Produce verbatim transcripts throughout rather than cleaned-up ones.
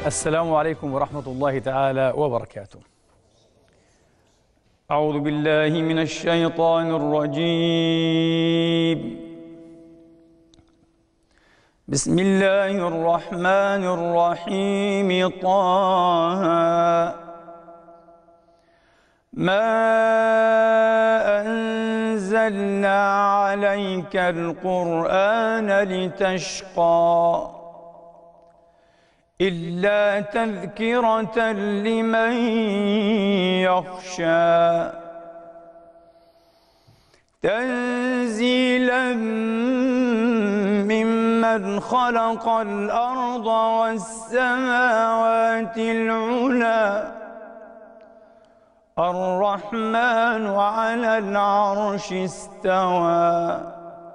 السلام عليكم ورحمة الله تعالى وبركاته. أعوذ بالله من الشيطان الرجيم. بسم الله الرحمن الرحيم. طه ما أنزلنا عليك القرآن لتشقى إلا تذكرة لمن يخشى تنزيلا ممن خلق الأرض والسماوات العلى الرحمن على العرش استوى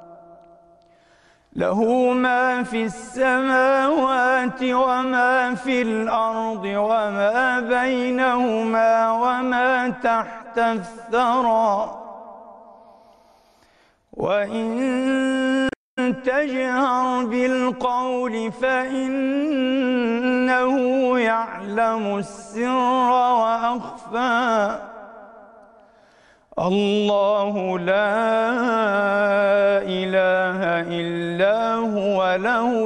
له ما في السماوات وما في الأرض وما بينهما وما تحت الثرى وإن تجهر بالقول فإنه يعلم السر وأخفى الله لا إله إلا هو له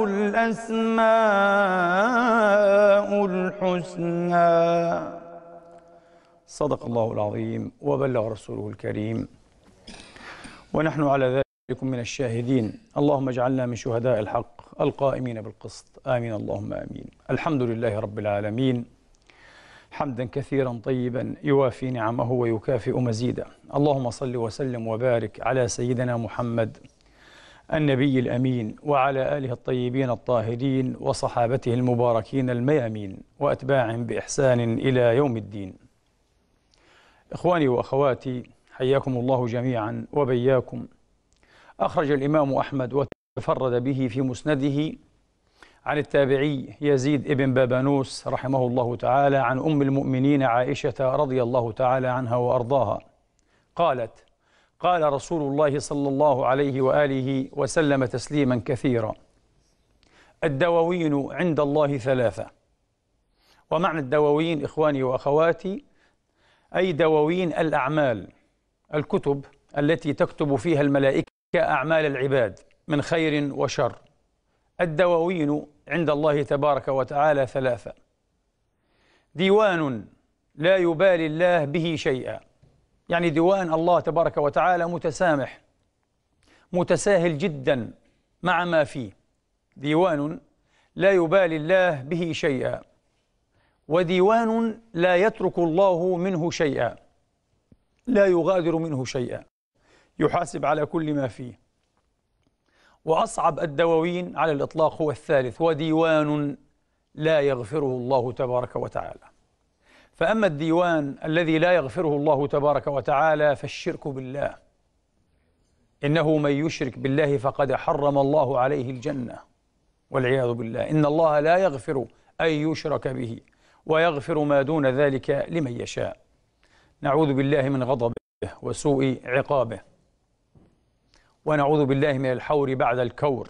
الأسماء الحسنى. صدق الله العظيم وبلغ رسوله الكريم ونحن على ذلك من الشاهدين. اللهم اجعلنا من شهداء الحق القائمين بالقسط، آمين اللهم آمين. الحمد لله رب العالمين حمدا كثيرا طيبا يوافي نعمه ويكافئ مزيدا. اللهم صل وسلم وبارك على سيدنا محمد النبي الأمين وعلى آله الطيبين الطاهرين وصحابته المباركين الميامين وأتباعهم بإحسان إلى يوم الدين. إخواني وأخواتي حياكم الله جميعا وبياكم. أخرج الإمام أحمد وتفرد به في مسنده عن التابعي يزيد ابن بابانوس رحمه الله تعالى عن أم المؤمنين عائشة رضي الله تعالى عنها وأرضاها قالت: قال رسول الله صلى الله عليه وآله وسلم تسليما كثيرا: الدواوين عند الله ثلاثة. ومعنى الدواوين إخواني وأخواتي أي دواوين الأعمال، الكتب التي تكتب فيها الملائكة أعمال العباد من خير وشر. الدواوين عند الله تبارك وتعالى ثلاثة: ديوان لا يبالي الله به شيئا، يعني ديوان الله تبارك وتعالى متسامح متساهل جدا مع ما فيه، ديوان لا يبالي الله به شيئا. وديوان لا يترك الله منه شيئا، لا يغادر منه شيئا، يحاسب على كل ما فيه. وأصعب الدواوين على الإطلاق هو الثالث: وديوان لا يغفره الله تبارك وتعالى. فأما الديوان الذي لا يغفره الله تبارك وتعالى فالشرك بالله، إنه من يشرك بالله فقد حرم الله عليه الجنة والعياذ بالله. إن الله لا يغفر أن يشرك به ويغفر ما دون ذلك لمن يشاء. نعوذ بالله من غضبه وسوء عقابه، ونعوذ بالله من الحور بعد الكور.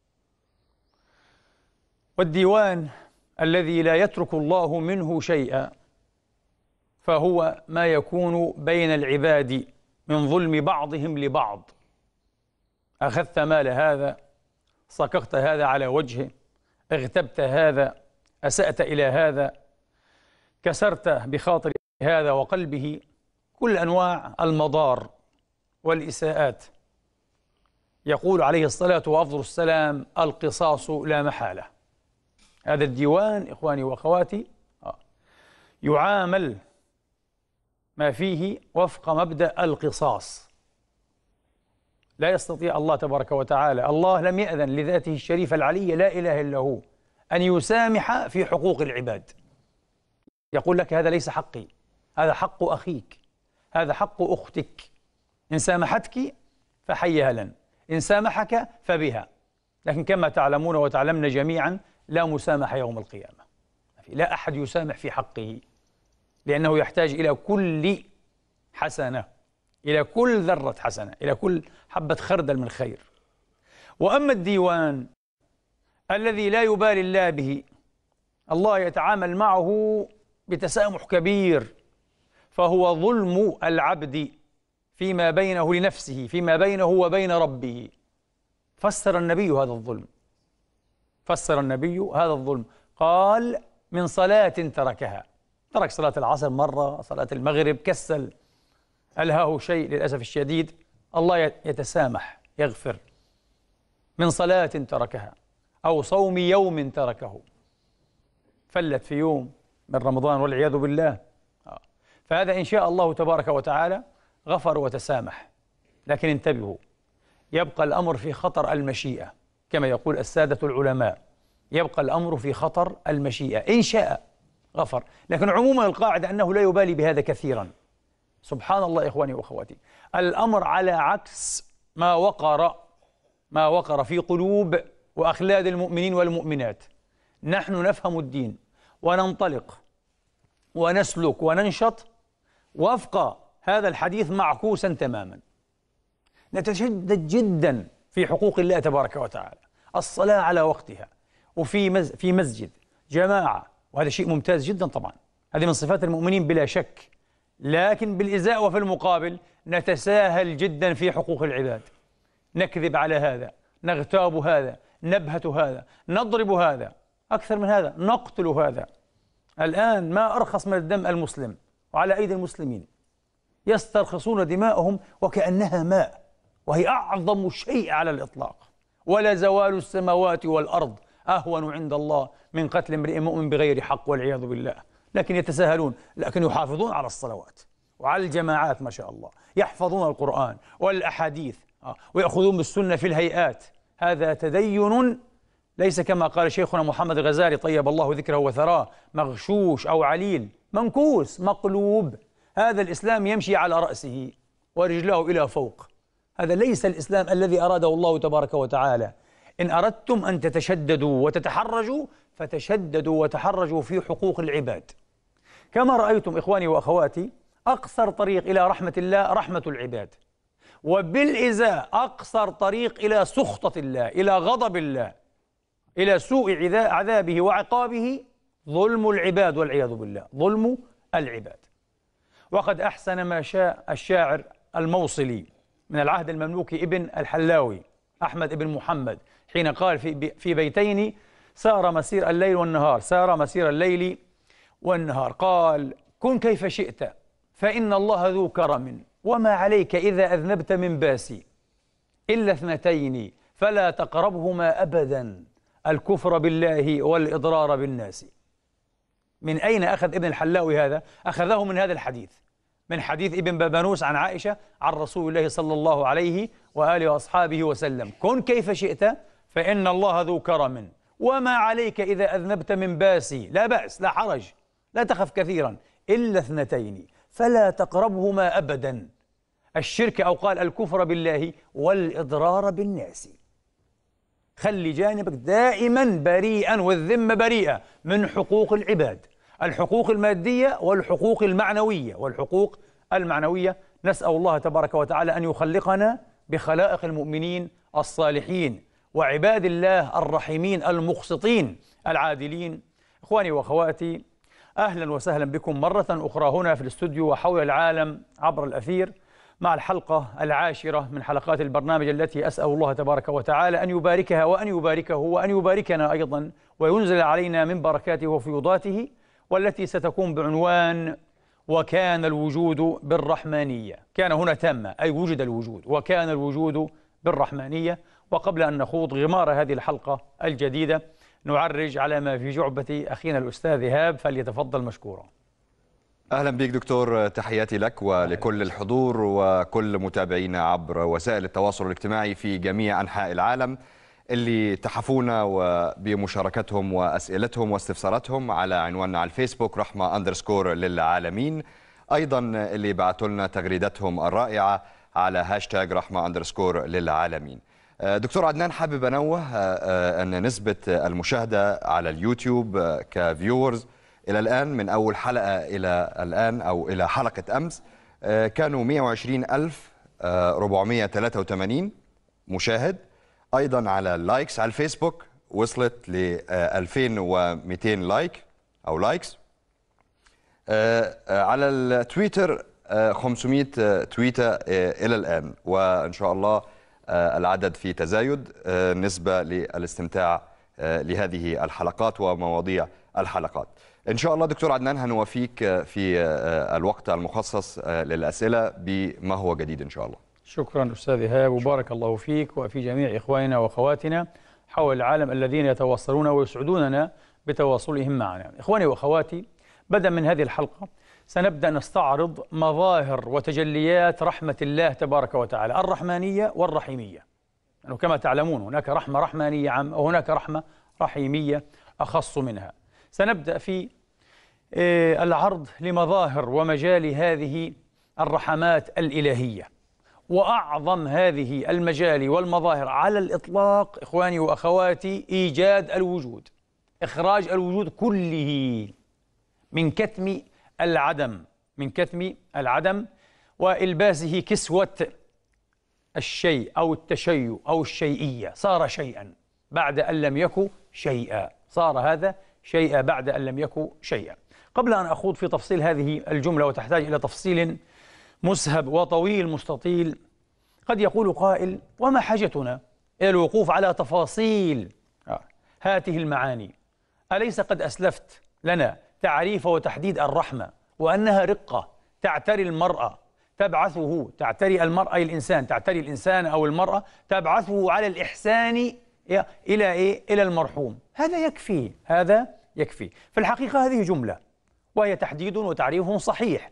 والديوان الذي لا يترك الله منه شيئا فهو ما يكون بين العباد من ظلم بعضهم لبعض. أخذت مال هذا، صكغت هذا على وجهه، اغتبت هذا، أسأت إلى هذا، كسرت بخاطر هذا وقلبه، كل أنواع المضار والإساءات. يقول عليه الصلاة وأفضل السلام: القصاص لا محالة. هذا الديوان إخواني وأخواتي يعامل ما فيه وفق مبدأ القصاص. لا يستطيع الله تبارك وتعالى، الله لم يأذن لذاته الشريفة العلية لا إله إلا هو أن يسامح في حقوق العباد. يقول لك: هذا ليس حقي، هذا حق أخيك، هذا حق أختك. إن سامحتك فحيها لن، إن سامحك فبها. لكن كما تعلمون وتعلمنا جميعا لا مسامح يوم القيامة، لا أحد يسامح في حقه، لأنه يحتاج إلى كل حسنة، إلى كل ذرة حسنة، إلى كل حبة خردل من خير. وأما الديوان الذي لا يبالي الله به، الله يتعامل معه بتسامح كبير، فهو ظلم العبد فيما بينه لنفسه، فيما بينه وبين ربه. فسر النبي هذا الظلم، فسر النبي هذا الظلم قال: من صلاة تركها، ترك صلاة العصر مرة، صلاة المغرب كسل، ألهاه شيء للأسف الشديد، الله يتسامح يغفر. من صلاة تركها أو صوم يوم تركه، فلت في يوم من رمضان والعياذ بالله، فهذا إن شاء الله تبارك وتعالى غفر وتسامح. لكن انتبهوا، يبقى الأمر في خطر المشيئة كما يقول السادة العلماء، يبقى الأمر في خطر المشيئة. إن شاء غفر، لكن عموما القاعدة أنه لا يبالي بهذا كثيرا. سبحان الله إخواني وأخواتي، الأمر على عكس ما وقر ما وقر في قلوب وأخلاد المؤمنين والمؤمنات. نحن نفهم الدين وننطلق ونسلك وننشط وفق هذا الحديث معكوسا تماما. نتشدد جدا في حقوق الله تبارك وتعالى، الصلاة على وقتها، وفي مز في مسجد جماعة، وهذا شيء ممتاز جدا طبعا، هذه من صفات المؤمنين بلا شك. لكن بالإزاء وفي المقابل نتساهل جدا في حقوق العباد، نكذب على هذا، نغتاب هذا، نبهت هذا، نضرب هذا، أكثر من هذا نقتل هذا. الآن ما أرخص من الدم المسلم وعلى أيدي المسلمين، يسترخصون دماءهم وكأنها ماء، وهي أعظم شيء على الإطلاق. ولا زوال السماوات والأرض أهون عند الله من قتل امرئ مؤمن بغير حق والعياذ بالله. لكن يتساهلون، لكن يحافظون على الصلوات وعلى الجماعات ما شاء الله، يحفظون القرآن والأحاديث ويأخذون بالسنة في الهيئات. هذا تدين ليس كما قال شيخنا محمد الغزالي طيب الله ذكره وثراه مغشوش أو عليل، منكوس مقلوب. هذا الإسلام يمشي على رأسه ورجله إلى فوق. هذا ليس الإسلام الذي أراده الله تبارك وتعالى. إن أردتم أن تتشددوا وتتحرجوا فتشددوا وتحرجوا في حقوق العباد. كما رأيتم إخواني وأخواتي، أقصر طريق إلى رحمة الله رحمة العباد، وبالإزاء أقصر طريق إلى سخطة الله، إلى غضب الله، إلى سوء عذابه وعقابه ظلم العباد والعياذ بالله، ظلم العباد. وقد أحسن ما شاء الشاعر الموصلي من العهد المملوكي ابن الحلاوي أحمد ابن محمد حين قال في في بيتين: سار مسير الليل والنهار، سار مسير الليل والنهار، قال: كن كيف شئت فإن الله ذو كرم، وما عليك إذا أذنبت من باسي، إلا اثنتين فلا تقربهما أبدا، الكفر بالله والإضرار بالناس. من أين أخذ ابن الحلاوي هذا؟ أخذه من هذا الحديث، من حديث ابن بابانوس عن عائشة عن رسول الله صلى الله عليه وآله وأصحابه وسلم: كن كيف شئت فإن الله ذو كرم، وما عليك إذا أذنبت من باسي، لا بأس لا حرج، لا تخف كثيرا، إلا اثنتين فلا تقربهما أبدا، الشرك أو قال الكفر بالله والإضرار بالناس. خلي جانبك دائما بريئا والذمة بريئة من حقوق العباد، الحقوق المادية والحقوق المعنوية والحقوق المعنوية. نسأل الله تبارك وتعالى أن يخلقنا بخلائق المؤمنين الصالحين وعباد الله الرحيمين المقسطين العادلين. إخواني وأخواتي، أهلا وسهلا بكم مرة أخرى هنا في الاستوديو وحول العالم عبر الأثير مع الحلقة العاشرة من حلقات البرنامج التي أسأل الله تبارك وتعالى أن يباركها وأن يباركه وأن يباركنا أيضا وينزل علينا من بركاته وفيوضاته، والتي ستكون بعنوان: وكان الوجود بالرحمانية. كان هنا تامة أي وجد الوجود، وكان الوجود بالرحمانية. وقبل أن نخوض غمار هذه الحلقة الجديدة نعرج على ما في جعبة أخينا الأستاذ إيهاب، فليتفضل مشكورا. أهلا بك دكتور، تحياتي لك ولكل الحضور وكل متابعينا عبر وسائل التواصل الاجتماعي في جميع أنحاء العالم اللي تحفونا بمشاركتهم وأسئلتهم واستفساراتهم على عنواننا على الفيسبوك رحمة أندرسكور للعالمين، أيضا اللي بعثوا لنا تغريداتهم الرائعة على هاشتاج رحمة أندرسكور للعالمين. دكتور عدنان، حابب أنوه أن نسبة المشاهدة على اليوتيوب كفيورز إلى الآن من أول حلقة إلى الآن أو إلى حلقة أمس كانوا مئة وعشرين ألف وأربعمئة وثلاثة وثمانين مشاهد. أيضا على اللايكس على الفيسبوك وصلت ل ألفين ومئتين لايك أو لايكس. على التويتر خمسمئة تويتة إلى الآن، وإن شاء الله العدد في تزايد نسبة للاستمتاع لهذه الحلقات ومواضيع الحلقات. إن شاء الله دكتور عدنان هنوافيك في الوقت المخصص للأسئلة بما هو جديد إن شاء الله. شكرا أستاذ إيهاب، وبارك الله فيك وفي جميع إخواننا وأخواتنا حول العالم الذين يتواصلون ويسعدوننا بتواصلهم معنا. إخواني وأخواتي، بدءا من هذه الحلقة سنبدأ نستعرض مظاهر وتجليات رحمة الله تبارك وتعالى الرحمانية والرحيمية. يعني كما تعلمون هناك رحمة رحمانية عامة وهناك رحمة رحيمية أخص منها. سنبدأ في العرض لمظاهر ومجال هذه الرحمات الإلهية، وأعظم هذه المجال والمظاهر على الإطلاق إخواني وأخواتي إيجاد الوجود، إخراج الوجود كله من كتم العدم، من كتم العدم وإلباسه كسوة الشيء أو التشيء أو الشيئية. صار شيئا بعد أن لم يكن شيئا، صار هذا شيئا بعد أن لم يكن شيئا. قبل أن أخوض في تفصيل هذه الجملة وتحتاج إلى تفصيل مسهب وطويل مستطيل، قد يقول قائل: وما حاجتنا إلى الوقوف على تفاصيل هذه المعاني؟ أليس قد أسلفت لنا تعريف وتحديد الرحمة، وأنها رقة تعتري المرأة تبعثه، تعتري المرأة الإنسان، تعتري الإنسان أو المرأة تبعثه على الإحسان إلى إيه؟ إلى المرحوم. هذا يكفي، هذا يكفي. في الحقيقة هذه جملة وهي تحديد وتعريف صحيح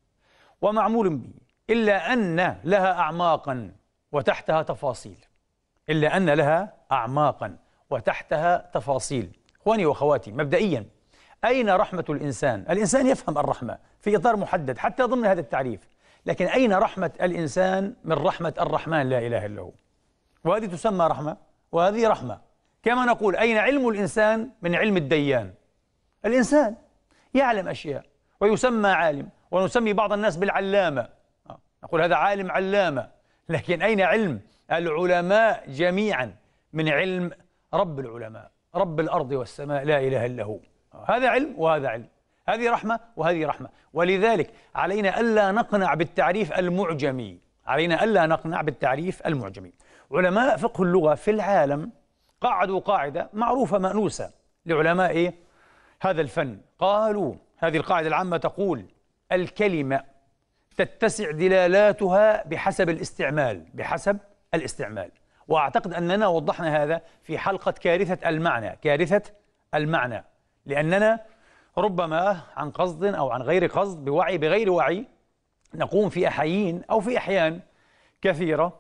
ومعمول به، إلا أن لها أعماقا وتحتها تفاصيل، إلا أن لها أعماقا وتحتها تفاصيل. إخواني وأخواتي، مبدئيا أين رحمة الإنسان؟ الإنسان يفهم الرحمة في إطار محدد حتى ضمن هذا التعريف، لكن أين رحمة الإنسان من رحمة الرحمن لا إله إلا هو؟ وهذه تسمى رحمة وهذه رحمة. كما نقول أين علم الإنسان من علم الديان؟ الإنسان يعلم أشياء ويسمى عالم، ونسمي بعض الناس بالعلامة، نقول هذا عالم علامة، لكن أين علم العلماء جميعا من علم رب العلماء، رب الأرض والسماء لا إله إلا هو؟ هذا علم وهذا علم، هذه رحمة وهذه رحمة. ولذلك علينا ألا نقنع بالتعريف المعجمي، علينا ألا نقنع بالتعريف المعجمي. علماء فقه اللغة في العالم قعدوا قاعدة معروفة مأنوسة لعلماء إيه؟ هذا الفن. قالوا هذه القاعدة العامة تقول: الكلمة تتسع دلالاتها بحسب الاستعمال، بحسب الاستعمال. وأعتقد أننا وضحنا هذا في حلقة كارثة المعنى، كارثة المعنى، لأننا ربما عن قصد أو عن غير قصد، بوعي بغير وعي، نقوم في أحيين أو في أحيان كثيرة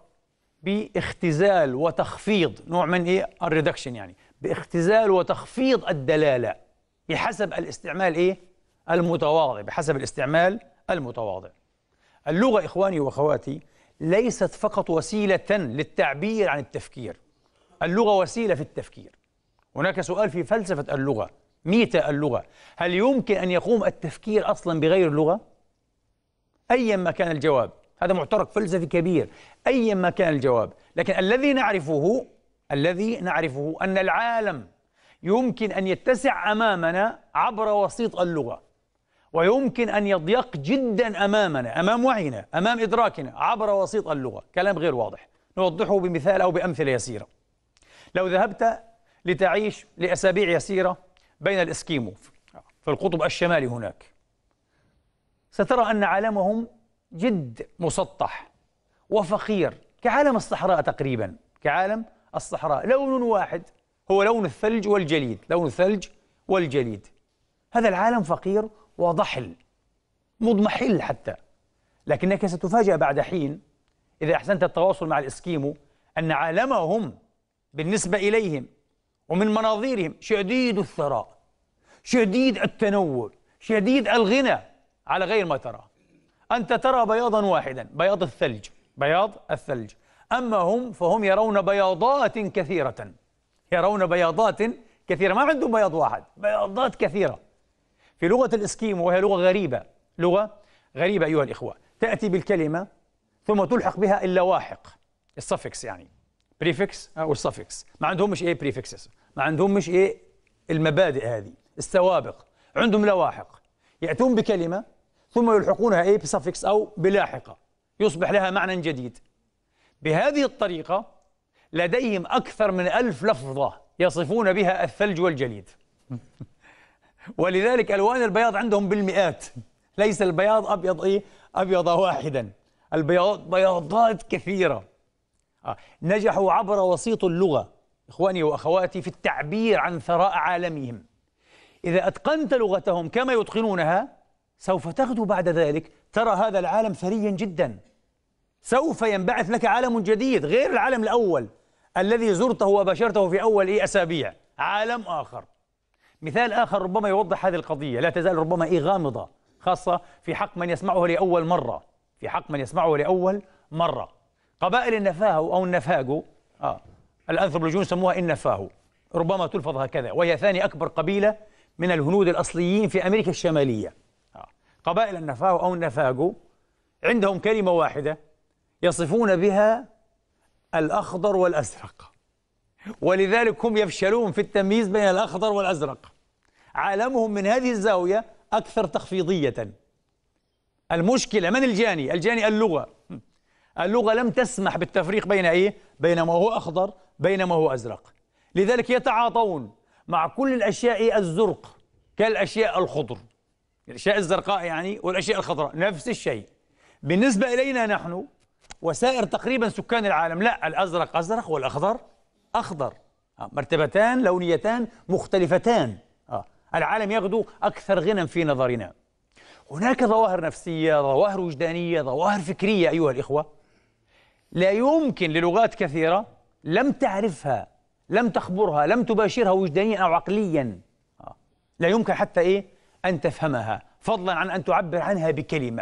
باختزال وتخفيض، نوع من إيه؟ الريدكشن، يعني باختزال وتخفيض الدلالة بحسب الاستعمال إيه؟ المتواضع، بحسب الاستعمال المتواضع. اللغة إخواني وأخواتي ليست فقط وسيلة للتعبير عن التفكير، اللغة وسيلة في التفكير. هناك سؤال في فلسفة اللغة، ميتا اللغة: هل يمكن أن يقوم التفكير أصلا بغير اللغة؟ أيا ما كان الجواب، هذا معترك فلسفي كبير، أيا ما كان الجواب، لكن الذي نعرفه الذي نعرفه أن العالم يمكن أن يتسع أمامنا عبر وسيط اللغة، ويمكن أن يضيق جدا أمامنا، أمام وعينا، أمام إدراكنا، عبر وسيط اللغة. كلام غير واضح، نوضحه بمثال أو بأمثلة يسيرة. لو ذهبت لتعيش لأسابيع يسيرة بين الإسكيمو في القطب الشمالي هناك، سترى أن عالمهم جد مسطح وفقير كعالم الصحراء تقريبا، كعالم الصحراء، لون واحد هو لون الثلج والجليد، لون الثلج والجليد. هذا العالم فقير وضحل مضمحل حتى، لكنك ستفاجأ بعد حين إذا أحسنت التواصل مع الإسكيمو أن عالمهم بالنسبة إليهم ومن مناظيرهم شديد الثراء، شديد التنوع، شديد الغنى على غير ما ترى. أنت ترى بياضا واحدا، بياض الثلج، بياض الثلج، أما هم فهم يرون بياضات كثيرة، يرون بياضات كثيرة، ما عندهم بياض واحد، بياضات كثيرة. في لغة الإسكيمو، وهي لغة غريبة، لغة غريبة أيها الإخوة، تأتي بالكلمة ثم تلحق بها اللاواحق، السفكس يعني بريفكس أو السفكس، ما عندهمش إيه بريفكسز، ما عندهم مش إيه المبادئ هذه، السوابق، عندهم لواحق، يأتون بكلمة ثم يلحقونها إيه بسفكس أو بلاحقة يصبح لها معنى جديد. بهذه الطريقة لديهم أكثر من ألف لفظة يصفون بها الثلج والجليد. ولذلك ألوان البياض عندهم بالمئات، ليس البياض أبيض إيه أبيض واحدا، البياض بياضات كثيرة. آه. نجحوا عبر وسيط اللغة إخواني وأخواتي في التعبير عن ثراء عالمهم. إذا أتقنت لغتهم كما يتقنونها سوف تغدو بعد ذلك ترى هذا العالم ثريا جدا، سوف ينبعث لك عالم جديد غير العالم الأول الذي زرته وباشرته في أول إيه أسابيع، عالم آخر. مثال آخر ربما يوضح هذه القضية، لا تزال ربما إيه غامضة، خاصة في حق من يسمعه لأول مرة، في حق من يسمعه لأول مرة. قبائل النفاهو أو النفاجو، آه الأنثروبولوجيون سموها النفاهو، ربما تلفظ هكذا، وهي ثاني أكبر قبيلة من الهنود الأصليين في أمريكا الشمالية. آه. قبائل النفاهو أو النفاجو عندهم كلمة واحدة يصفون بها الأخضر والأزرق، ولذلك هم يفشلون في التمييز بين الأخضر والأزرق. عالمهم من هذه الزاوية أكثر تخفيضية. المشكلة من الجاني؟ الجاني اللغة. اللغة لم تسمح بالتفريق بين إيه؟ بين ما هو أخضر بين ما هو أزرق. لذلك يتعاطون مع كل الأشياء الزرق كالأشياء الخضر، الأشياء الزرقاء يعني والأشياء الخضراء نفس الشيء. بالنسبة إلينا نحن وسائر تقريبا سكان العالم، لا، الأزرق أزرق والأخضر أخضر، مرتبتان لونيتان مختلفتان. العالم يغدو أكثر غنى في نظرنا. هناك ظواهر نفسية، ظواهر وجدانية، ظواهر فكرية أيها الإخوة، لا يمكن للغات كثيرة لم تعرفها، لم تخبرها، لم تباشرها وجدانيا أو عقليا، لا يمكن حتى إيه أن تفهمها، فضلا عن أن تعبر عنها بكلمة.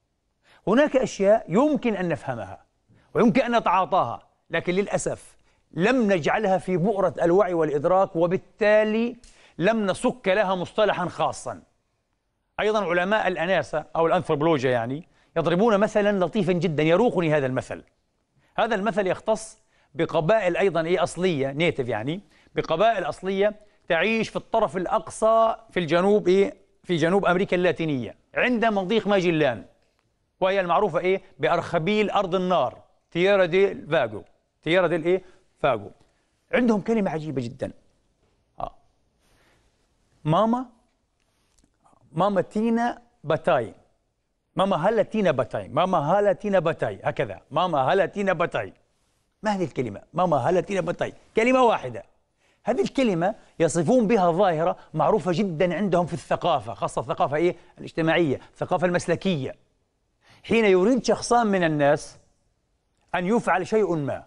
هناك أشياء يمكن أن نفهمها ويمكن أن نتعاطاها، لكن للأسف لم نجعلها في بؤرة الوعي والإدراك، وبالتالي لم نسك لها مصطلحا خاصا. أيضا علماء الأناسة أو الأنثروبولوجيا يعني يضربون مثلا لطيفا جدا يروقني هذا المثل. هذا المثل يختص بقبائل أيضا إيه أصلية نيتف، يعني بقبائل أصلية تعيش في الطرف الأقصى في الجنوب إيه في جنوب أمريكا اللاتينية عند مضيق ماجلان، وهي المعروفة إيه بأرخبيل أرض النار، تييرا دي فاجو، تييرا دي إيه فاجو. عندهم كلمة عجيبة جدا، آه. ماما ماما تينا باتاي، ماما هلا تينا باتاي، ماما هلا تينا باتاي، هكذا، ماما هلا تينا باتاي. ما هذه الكلمة؟ ماما هلا تينا باتاي، كلمة واحدة. هذه الكلمة يصفون بها ظاهرة معروفة جدا عندهم في الثقافة، خاصة الثقافة إيه الاجتماعية، الثقافة المسلكية. حين يريد شخصان من الناس أن يفعل شيء ما،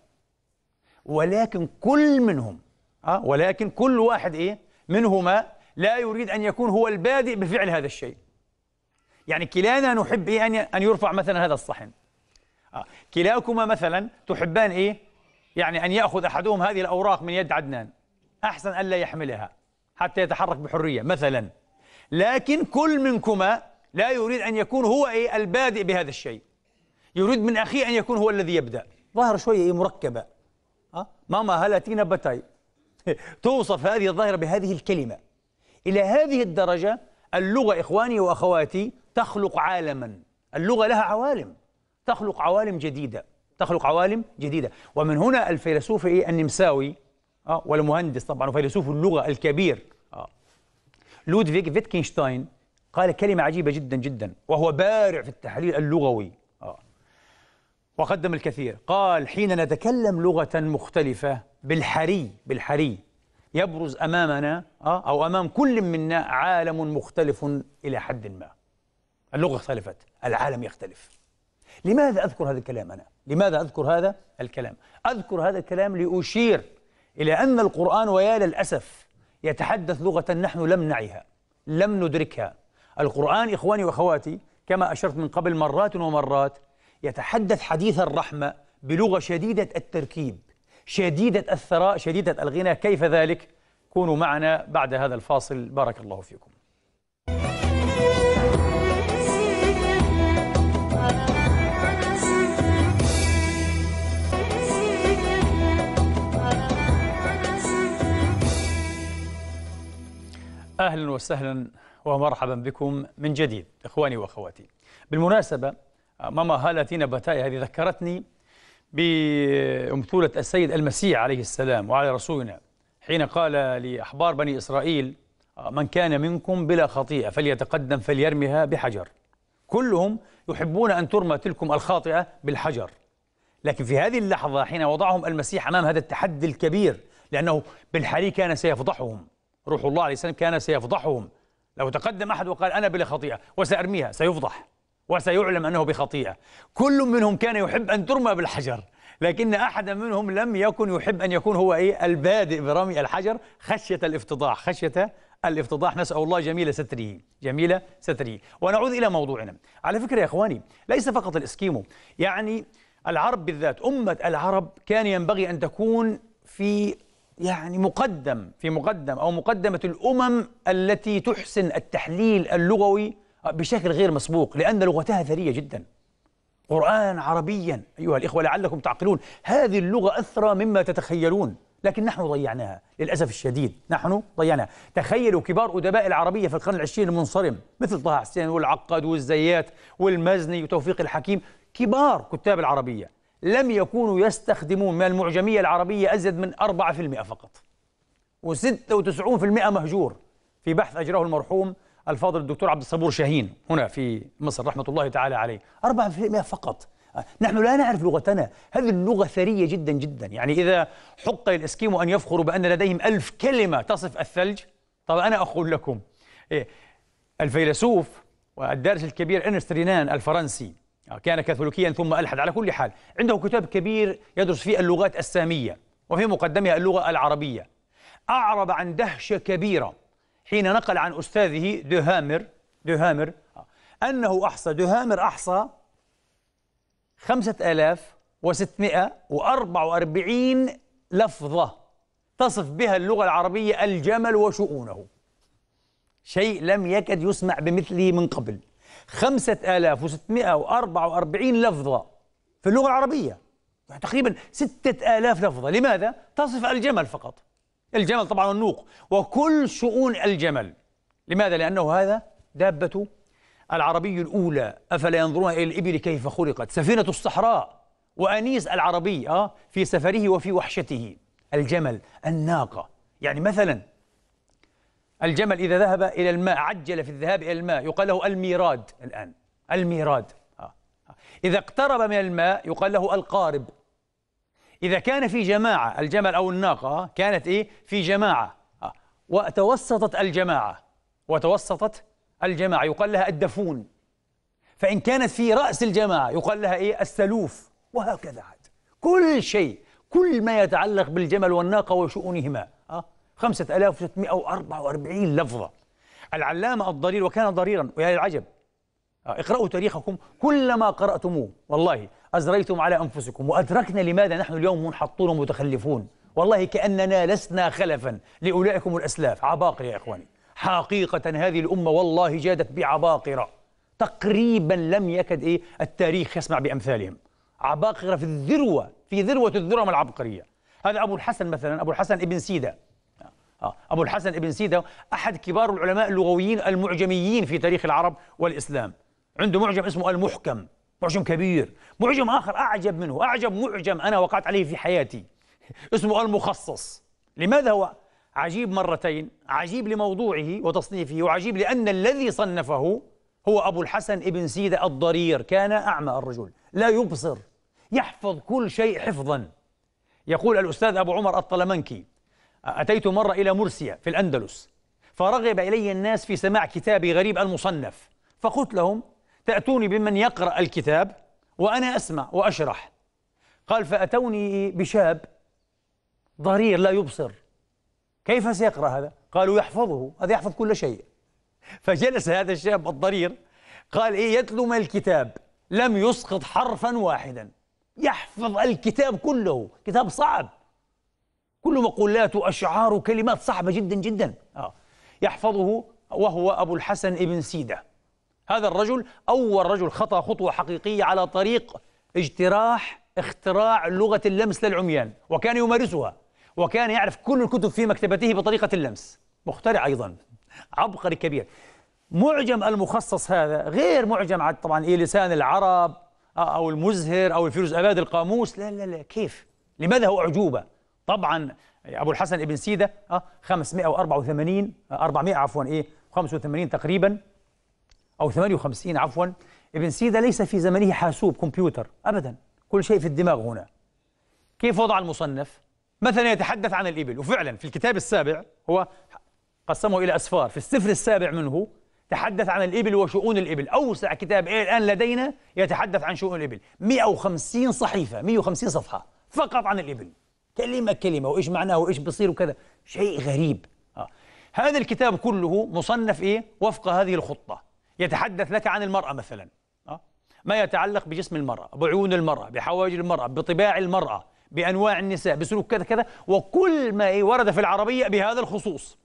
ولكن كل منهم أه ولكن كل واحد إيه منهما لا يريد أن يكون هو البادئ بفعل هذا الشيء. يعني كلانا نحب إيه أن يرفع مثلا هذا الصحن، أه كلاكما مثلا تحبان إيه يعني أن يأخذ أحدهم هذه الأوراق من يد عدنان، أحسن ألا يحملها حتى يتحرك بحرية مثلا، لكن كل منكما لا يريد أن يكون هو إيه البادئ بهذا الشيء، يريد من أخيه أن يكون هو الذي يبدأ. ظاهرة شوية إيه مركبة، أه؟ ماما هلا تينا باتاي. توصف هذه الظاهرة بهذه الكلمة. إلى هذه الدرجة اللغة إخواني وأخواتي تخلق عالما، اللغة لها عوالم، تخلق عوالم جديدة، تخلق عوالم جديدة. ومن هنا الفيلسوف إيه النمساوي أه والمهندس طبعا وفيلسوف اللغة الكبير أه لودفيغ فيتكنشتاين قال كلمة عجيبة جدا جدا، وهو بارع في التحليل اللغوي أه وقدم الكثير. قال: حين نتكلم لغة مختلفة بالحري بالحري يبرز أمامنا أه أو أمام كل منا عالم مختلف إلى حد ما. اللغة اختلفت، العالم يختلف. لماذا أذكر هذا الكلام أنا؟ لماذا أذكر هذا الكلام؟ أذكر هذا الكلام لأشير إلى أن القرآن ويا للأسف يتحدث لغة نحن لم نعيها، لم ندركها. القرآن إخواني وأخواتي كما أشرت من قبل مرات ومرات يتحدث حديث الرحمة بلغة شديدة التركيب، شديدة الثراء، شديدة الغنى. كيف ذلك؟ كونوا معنا بعد هذا الفاصل، بارك الله فيكم. أهلا وسهلا ومرحبا بكم من جديد إخواني وأخواتي. بالمناسبة ماما هالة نباتاي هذه ذكرتني بأمثولة السيد المسيح عليه السلام وعلى رسولنا حين قال لأحبار بني إسرائيل: من كان منكم بلا خطيئة فليتقدم فليرمها بحجر. كلهم يحبون أن ترمى تلكم الخاطئة بالحجر، لكن في هذه اللحظة حين وضعهم المسيح أمام هذا التحدي الكبير، لأنه بالحري كان سيفضحهم، روح الله عليه السلام كان سيفضحهم. لو تقدم أحد وقال أنا بلا خطيئة وسأرميها سيفضح وسيعلم أنه بخطيئة. كل منهم كان يحب أن ترمى بالحجر، لكن أحد منهم لم يكن يحب أن يكون هو إيه البادئ برمي الحجر خشية الافتضاح، خشية الافتضاح. نسأل الله جميل ستره، جميل ستره. ونعود إلى موضوعنا. على فكرة يا إخواني، ليس فقط الإسكيمو، يعني العرب بالذات، أمة العرب كان ينبغي أن تكون في يعني مقدم في مقدم أو مقدمة الأمم التي تحسن التحليل اللغوي بشكل غير مسبوق، لأن لغتها ثرية جدا. قرآن عربيا أيها الإخوة لعلكم تعقلون، هذه اللغة أثرى مما تتخيلون، لكن نحن ضيعناها للأسف الشديد، نحن ضيعناها. تخيلوا كبار أدباء العربية في القرن العشرين المنصرم مثل طه حسين والعقاد والزيات والمزني وتوفيق الحكيم، كبار كتاب العربية لم يكونوا يستخدمون من المعجمية العربية أزيد من أربعة بالمئة فقط، وستة وتسعين بالمئة مهجور، في بحث أجراه المرحوم الفاضل الدكتور عبد الصبور شاهين هنا في مصر رحمة الله تعالى عليه، أربعة بالمئة فقط. نحن لا نعرف لغتنا، هذه اللغة ثرية جدا جدا. يعني إذا حق للإسكيمو أن يفخروا بأن لديهم ألف كلمة تصف الثلج، طب أنا أقول لكم إيه، الفيلسوف والدارس الكبير إرنست رينان الفرنسي كان كاثوليكيا ثم ألحد، على كل حال عنده كتاب كبير يدرس فيه اللغات السامية وفي مقدمها اللغة العربية. أعرب عن دهشة كبيرة حين نقل عن أستاذه دهامر دهامر أنه أحصى دهامر أحصى خمسة آلاف وستمائة وأربعة وأربعين لفظة تصف بها اللغة العربية الجمل وشؤونه، شيء لم يكد يسمع بمثله من قبل. خمسة آلاف وستمائة وأربعة وأربعين لفظة في اللغة العربية، يعني تقريبا ستة آلاف لفظة. لماذا؟ تصف الجمل فقط، الجمل طبعا والنوق وكل شؤون الجمل. لماذا؟ لأنه هذا دابة العربي الأولى. أفلا ينظرون إلى الإبل كيف خلقت، سفينة الصحراء، وأنيس العربي آه في سفره وفي وحشته. الجمل، الناقة. يعني مثلا الجمل إذا ذهب إلى الماء، عجل في الذهاب إلى الماء، يقال له الميراد. الآن الميراد. آه. إذا اقترب من الماء يقال له القارب. إذا كان في جماعة الجمل أو الناقة كانت إيه؟ في جماعة آه. وتوسطت الجماعة وتوسطت الجماعة يقال لها الدفون. فإن كانت في رأس الجماعة يقال لها إيه؟ السلوف. وهكذا عاد كل شيء، كل ما يتعلق بالجمل والناقة وشؤونهما. آه. خمسة آلاف وستمائة وأربعة وأربعين لفظة. العلامة الضرير، وكان ضريرا ويا العجب، آه. اقرأوا تاريخكم، كلما قرأتموه والله أزريتم على أنفسكم، وأدركنا لماذا نحن اليوم منحطون ومتخلفون. والله كأننا لسنا خلفا لأولئكم الأسلاف. عباقرة يا إخواني، حقيقة هذه الأمة والله جادت بعباقرة تقريبا لم يكد إيه التاريخ يسمع بأمثالهم. عباقرة في الذروة، في ذروة الذرة العبقرية. هذا أبو الحسن مثلا، أبو الحسن ابن سيدة. آه. أبو الحسن ابن سيدة أحد كبار العلماء اللغويين المعجميين في تاريخ العرب والإسلام. عنده معجم اسمه المحكم، معجم كبير. معجم آخر أعجب منه، أعجب معجم أنا وقعت عليه في حياتي، اسمه المخصص. لماذا هو عجيب مرتين؟ عجيب لموضوعه وتصنيفه، وعجيب لأن الذي صنفه هو أبو الحسن ابن سيدة الضرير. كان أعمى الرجل، لا يبصر، يحفظ كل شيء حفظا. يقول الأستاذ أبو عمر الطلمنكي: أتيت مرة إلى مرسيا في الأندلس، فرغب إلي الناس في سماع كتابي غريب المصنف، فقلت لهم: تأتوني بمن يقرأ الكتاب وأنا أسمع وأشرح. قال: فأتوني بشاب ضرير لا يبصر، كيف سيقرأ هذا؟ قالوا: يحفظه، هذا يحفظ كل شيء. فجلس هذا الشاب الضرير، قال: إيه يتلو من الكتاب، لم يسقط حرفا واحدا، يحفظ الكتاب كله، كتاب صعب، كله مقولات وأشعار وكلمات صعبة جدا جدا آه. يحفظه، وهو أبو الحسن ابن سيدة. هذا الرجل أول رجل خطأ خطوة حقيقية على طريق اجتراح اختراع لغة اللمس للعميان، وكان يمارسها، وكان يعرف كل الكتب في مكتبته بطريقة اللمس. مخترع أيضا عبقري كبير. معجم المخصص هذا غير معجم عاد طبعا إيه لسان العرب أو المزهر أو الفيروز أباد القاموس، لا لا لا، كيف؟ لماذا هو أعجوبة؟ طبعا أبو الحسن ابن سيدة أه خمسمائة وأربعة وثمانين أربعمائة عفوا إيه خمسة وثمانين تقريبا أو ثمانية وخمسين عفوا. ابن سيدة ليس في زمنه حاسوب كمبيوتر أبدا، كل شيء في الدماغ هنا. كيف وضع المصنف؟ مثلا يتحدث عن الإبل، وفعلا في الكتاب السابع هو قسمه إلى أسفار، في السفر السابع منه تحدث عن الإبل وشؤون الإبل، أوسع كتاب إيه الآن لدينا يتحدث عن شؤون الإبل، مئة وخمسين صحيفة، مئة وخمسين صفحة فقط عن الإبل، كلمة كلمة وإيش معناه وإيش بصير وكذا، شيء غريب. آه. هذا الكتاب كله مصنف إيه وفق هذه الخطة، يتحدث لك عن المرأة مثلا، آه. ما يتعلق بجسم المرأة، بعيون المرأة، بحواجز المرأة، بطباع المرأة، بأنواع النساء، بسلوك كذا كذا، وكل ما إيه ورد في العربية بهذا الخصوص.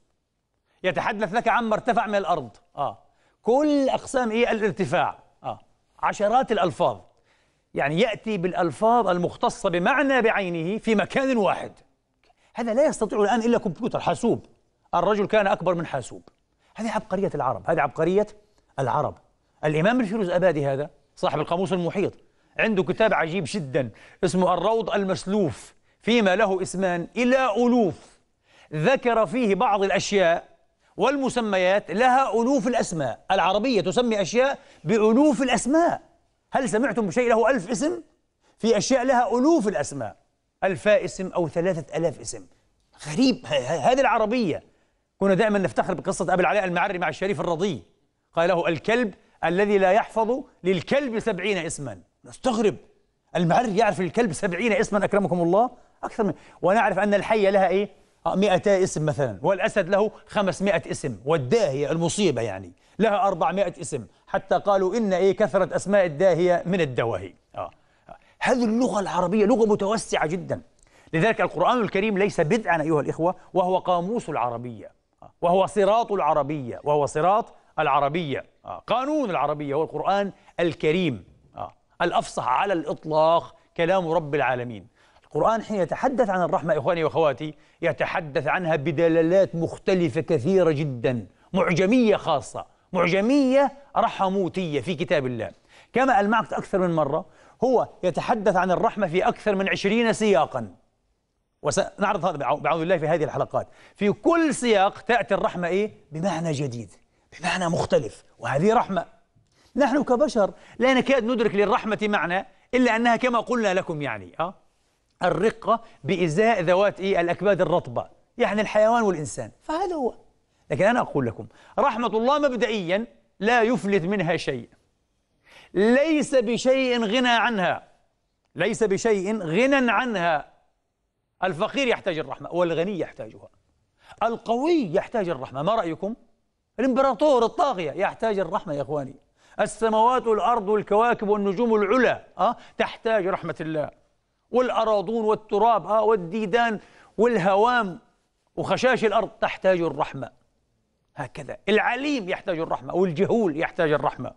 يتحدث لك عما ارتفع من الأرض، آه. كل أقسام إيه الارتفاع، آه. عشرات الألفاظ، يعني يأتي بالألفاظ المختصة بمعنى بعينه في مكان واحد. هذا لا يستطيع الآن إلا كمبيوتر حاسوب، الرجل كان أكبر من حاسوب. هذه عبقرية العرب، هذه عبقرية العرب. الإمام الفيروز أبادي هذا صاحب القاموس المحيط عنده كتاب عجيب جدا اسمه الروض المسلوف، فيما له اسمان إلى ألوف، ذكر فيه بعض الأشياء والمسميات لها ألوف الأسماء. العربية تسمي أشياء بألوف الأسماء. هل سمعتم بشيء له ألف اسم؟ في أشياء لها ألوف الأسماء، ألفا اسم أو ثلاثة ألاف اسم. غريب هذه العربية. كنا دائما نفتخر بقصة أبي العلاء المعري مع الشريف الرضي، قال له الكلب الذي لا يحفظ للكلب سبعين اسما. نستغرب، المعري يعرف للكلب سبعين اسما أكرمكم الله، أكثر من، ونعرف أن الحية لها إيه مئتا اسم مثلا، والأسد له خمسمائة اسم، والداهية المصيبة يعني لها أربعمائة اسم، حتى قالوا إن إيه كثرة أسماء الداهية من الدواهي. آه. هذه اللغة العربية لغة متوسعة جدا، لذلك القرآن الكريم ليس بدعا أيها الإخوة، وهو قاموس العربية، آه. وهو صراط العربية، وهو صراط العربية، آه. قانون العربية هو القرآن الكريم، آه. الأفصح على الإطلاق كلام رب العالمين. القرآن حين يتحدث عن الرحمة إخواني وأخواتي يتحدث عنها بدلالات مختلفة كثيرة جدا، معجمية خاصة، معجمية رحموتية في كتاب الله. كما ألمعت أكثر من مرة، هو يتحدث عن الرحمة في أكثر من عشرين سياقا، وسنعرض هذا بعون الله في هذه الحلقات. في كل سياق تأتي الرحمة إيه؟ بمعنى جديد، بمعنى مختلف، وهذه رحمة. نحن كبشر لا نكاد ندرك للرحمة معنى إلا أنها كما قلنا لكم يعني أه؟ الرقة بإزاء ذوات إيه؟ الأكباد الرطبة، يعني الحيوان والإنسان، فهذا هو. لكن أنا أقول لكم رحمة الله مبدئيا لا يفلت منها شيء، ليس بشيء غنى عنها، ليس بشيء غنى عنها. الفقير يحتاج الرحمة والغني يحتاجها، القوي يحتاج الرحمة، ما رأيكم؟ الإمبراطور الطاغية يحتاج الرحمة يا إخواني، السماوات والأرض والكواكب والنجوم العلا أه؟ تحتاج رحمة الله، والأراضون والتراب أه؟ والديدان والهوام وخشاش الأرض تحتاج الرحمة. هكذا العليم يحتاج الرحمة والجهول يحتاج الرحمة،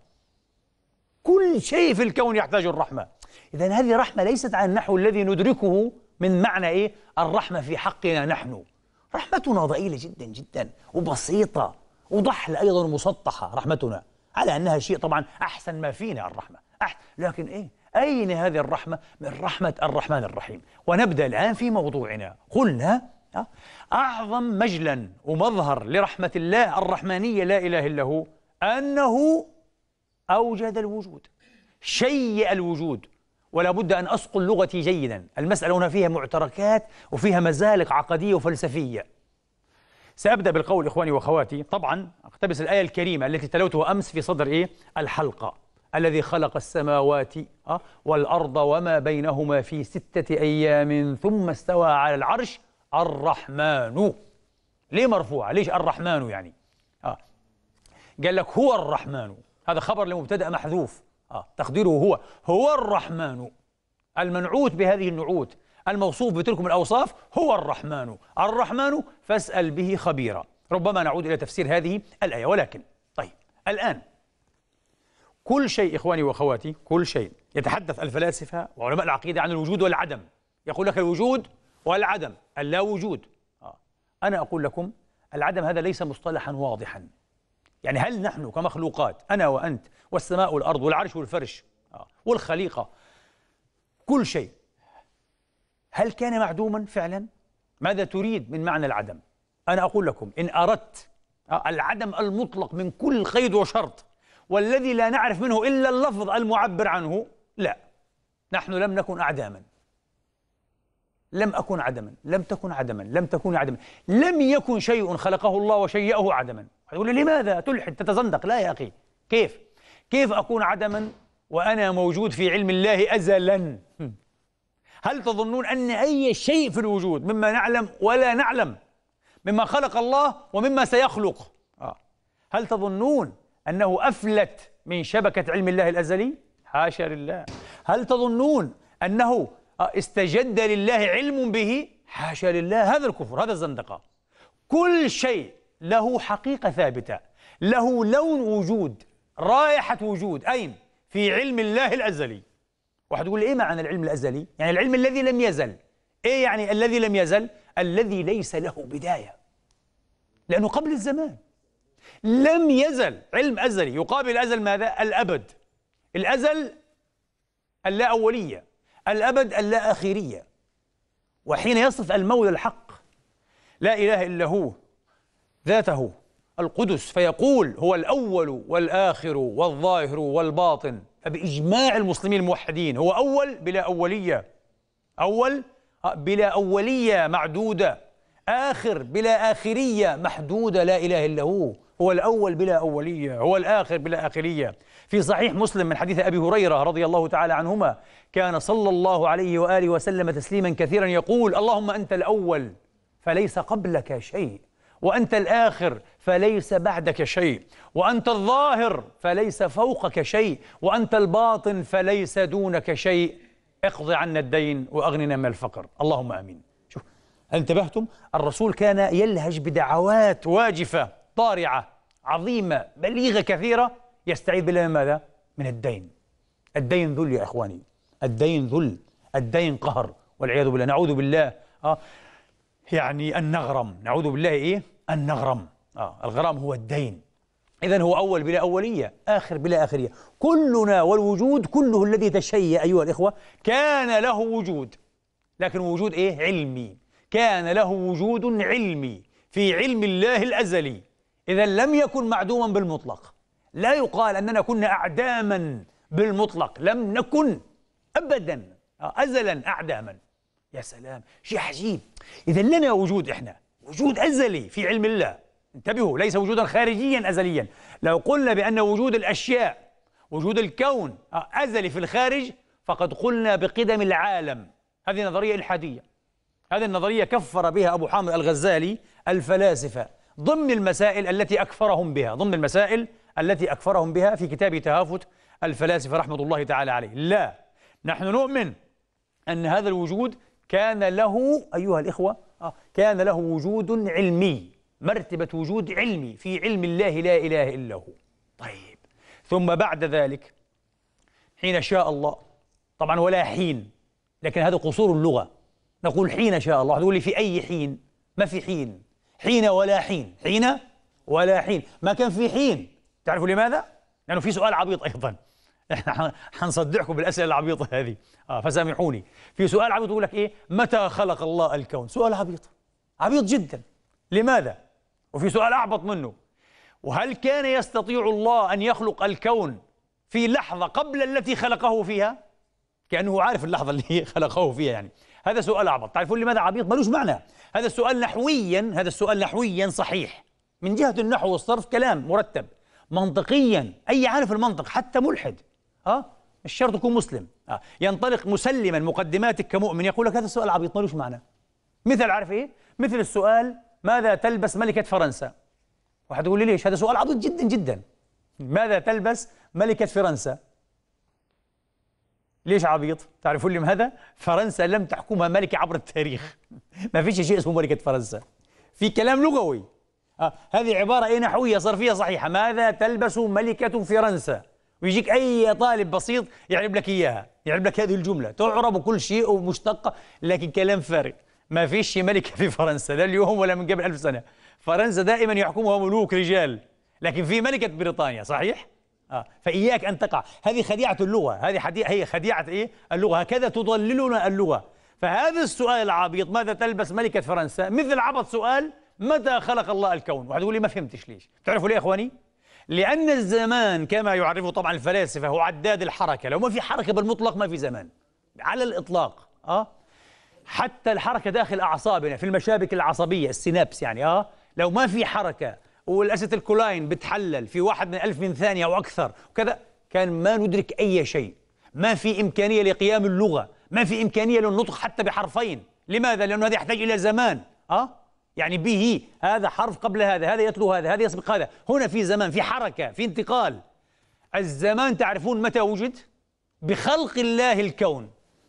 كل شيء في الكون يحتاج الرحمة. إذن هذه رحمة ليست على النحو الذي ندركه من معنى إيه؟ الرحمة في حقنا نحن. رحمتنا ضئيلة جدا جدا وبسيطة وضحلة أيضا مسطحة رحمتنا، على أنها شيء طبعا أحسن ما فينا الرحمة أحسن. لكن إيه؟ أين هذه الرحمة من رحمة الرحمن الرحيم؟ ونبدأ الآن في موضوعنا. قلنا أعظم مجلا ومظهر لرحمة الله الرحمانية لا إله إلا هو أنه أوجد الوجود، شيء الوجود. ولا بد أن أصقل لغتي جيدا، المسألة هنا فيها معتركات وفيها مزالق عقدية وفلسفية. سأبدأ بالقول إخواني وأخواتي، طبعا أقتبس الآية الكريمة التي تلوتها أمس في صدر إيه؟ الحلقة، الذي خلق السماوات والأرض وما بينهما في ستة أيام ثم استوى على العرش الرحمن. ليه مرفوعة؟ ليش الرحمن يعني؟ آه. قال لك هو الرحمن، هذا خبر لمبتدأ محذوف، آه. تقديره هو هو الرحمن، المنعوت بهذه النعوت، الموصوف بتلك الأوصاف هو الرحمن. الرحمن فاسأل به خبيرا. ربما نعود إلى تفسير هذه الآية، ولكن طيب الآن كل شيء إخواني وأخواتي، كل شيء يتحدث الفلاسفة وعلماء العقيدة عن الوجود والعدم، يقول لك الوجود والعدم، اللا وجود. آه. أنا أقول لكم العدم هذا ليس مصطلحا واضحا. يعني هل نحن كمخلوقات، أنا وأنت والسماء والأرض والعرش والفرش والخليقة، كل شيء، هل كان معدوما فعلا؟ ماذا تريد من معنى العدم؟ أنا أقول لكم إن أردت العدم المطلق من كل قيد وشرط والذي لا نعرف منه إلا اللفظ المعبر عنه، لا، نحن لم نكن أعداما، لم أكن عدما، لم تكن عدما، لم تكن عدما، لم يكن شيء خلقه الله وشيئه عدما. يقول لي لماذا تلحد تتزندق؟ لا يا أخي، كيف؟ كيف أكون عدما وأنا موجود في علم الله أزلا؟ هل تظنون أن أي شيء في الوجود مما نعلم ولا نعلم، مما خلق الله ومما سيخلق، آه. هل تظنون أنه أفلت من شبكة علم الله الأزلي؟ حاشا لله. هل تظنون أنه استجد لله علم به؟ حاشا لله. هذا الكفر، هذا الزندقة. كل شيء له حقيقة ثابتة، له لون وجود، رائحة وجود، أين؟ في علم الله الأزلي. واحد يقول لي إيه معنى العلم الأزلي؟ يعني العلم الذي لم يزل. إيه يعني الذي لم يزل؟ الذي ليس له بداية، لأنه قبل الزمان لم يزل. علم أزلي يقابل الأزل ماذا؟ الأبد. الأزل اللا أولية، الأبد اللا آخرية. وحين يصف المولى الحق لا إله إلا هو ذاته القدس فيقول هو الأول والآخر والظاهر والباطن، فبإجماع المسلمين الموحدين هو أول بلا أولية، أول بلا أولية معدودة، آخر بلا آخرية محدودة، لا إله إلا هو. هو الأول بلا أولية، هو الآخر بلا آخرية. في صحيح مسلم من حديث أبي هريرة رضي الله تعالى عنهما كان صلى الله عليه وآله وسلم تسليما كثيرا يقول اللهم أنت الأول فليس قبلك شيء، وأنت الآخر فليس بعدك شيء، وأنت الظاهر فليس فوقك شيء، وأنت الباطن فليس دونك شيء، اقض عنا الدين وأغننا من الفقر. اللهم آمين. شوف، هل انتبهتم؟ الرسول كان يلهج بدعوات واجفة طارعة عظيمة بليغة كثيرة يستعيذ بالله من ماذا؟ من الدين. الدين ذل يا إخواني، الدين ذل، الدين قهر والعياذ بالله، نعوذ بالله. آه يعني النغرم، نعوذ بالله إيه؟ النغرم. آه الغرام هو الدين. إذن هو أول بلا أولية، آخر بلا آخرية. كلنا والوجود كله الذي تشيع أيها الإخوة كان له وجود، لكن وجود إيه؟ علمي. كان له وجود علمي في علم الله الأزلي. إذا لم يكن معدوما بالمطلق. لا يقال أننا كنا أعداما بالمطلق، لم نكن أبدا أزلا أعداما. يا سلام، شيء عجيب. إذا لنا وجود، إحنا وجود أزلي في علم الله. انتبهوا، ليس وجودا خارجيا أزليا. لو قلنا بأن وجود الأشياء، وجود الكون أزلي في الخارج، فقد قلنا بقدم العالم. هذه نظرية إلحادية. هذه النظرية كفر بها أبو حامد الغزالي الفلاسفة ضمن المسائل التي أكفرهم بها، ضمن المسائل التي أكفرهم بها في كتاب تهافت الفلاسفة رحمة الله تعالى عليه. لا، نحن نؤمن أن هذا الوجود كان له أيها الإخوة آه كان له وجود علمي، مرتبة وجود علمي في علم الله لا إله إلا هو. طيب، ثم بعد ذلك حين شاء الله، طبعا ولا حين، لكن هذا قصور اللغة، نقول حين شاء الله. تقول لي في أي حين؟ ما في حين، حين ولا حين، حين ولا حين، ما كان في حين. تعرفوا لماذا؟ لأنه في سؤال عبيط أيضا. احنا حنصدعكم بالأسئلة العبيطة هذه، آه فسامحوني. في سؤال عبيط يقول لك إيه؟ متى خلق الله الكون؟ سؤال عبيط، عبيط جدا. لماذا؟ وفي سؤال أعبط منه، وهل كان يستطيع الله أن يخلق الكون في لحظة قبل التي خلقه فيها؟ كأنه عارف اللحظة اللي خلقه فيها يعني. هذا سؤال أعبط. تعرفون لماذا عبيط؟ ملوش معنى. هذا السؤال نحويا، هذا السؤال نحويا صحيح من جهة النحو والصرف، كلام مرتب منطقيا. أي عارف المنطق حتى ملحد اه مش شرط يكون مسلم آه. ينطلق مسلما مقدماتك كمؤمن يقول لك هذا السؤال عبيط ملوش معنى. مثل عارف ايه؟ مثل السؤال ماذا تلبس ملكة فرنسا؟ واحد يقول لي ليش؟ هذا سؤال عبيط جدا جدا. ماذا تلبس ملكة فرنسا؟ ليش عبيط؟ تعرفون لي ماذا؟ فرنسا لم تحكمها ملكة عبر التاريخ. ما فيش شيء اسمه ملكة فرنسا. في كلام لغوي آه. هذه عبارة ايه نحوية صرفية صحيحة. ماذا تلبس ملكة فرنسا؟ ويجيك أي طالب بسيط يعرب لك إياها، يعرب لك هذه الجملة تعرب وكل شيء ومشتقة، لكن كلام فارغ. ما فيش ملكة في فرنسا لا اليوم ولا من قبل ألف سنة. فرنسا دائما يحكمها ملوك رجال، لكن في ملكة بريطانيا، صحيح؟ آه. فإياك أن تقع، هذه خديعة اللغة، هذه حدي... هي خديعة إيه؟ اللغة، هكذا تضللنا اللغة. فهذا السؤال العبيط، ماذا تلبس ملكة فرنسا، مثل عبط سؤال متى خلق الله الكون. واحد يقول لي ما فهمتش ليش. تعرفوا ليه يا إخواني؟ لأن الزمان كما يعرفه طبعا الفلاسفة هو عداد الحركة. لو ما في حركة بالمطلق ما في زمان على الإطلاق. آه حتى الحركة داخل أعصابنا في المشابك العصبية السينابس يعني آه لو ما في حركة والأسيتيلكولاين بتحلل في واحد من ألف من ثانية أو أكثر وكذا، كان ما ندرك أي شيء. ما في إمكانية لقيام اللغة، ما في إمكانية للنطق حتى بحرفين. لماذا؟ لأنه هذا يحتاج إلى زمان. آه يعني به هذا حرف قبل هذا، هذا يتلو هذا، هذا يسبق هذا. هنا في زمان، في حركة، في انتقال. الزمان تعرفون متى وجد؟ بخلق الله الكون.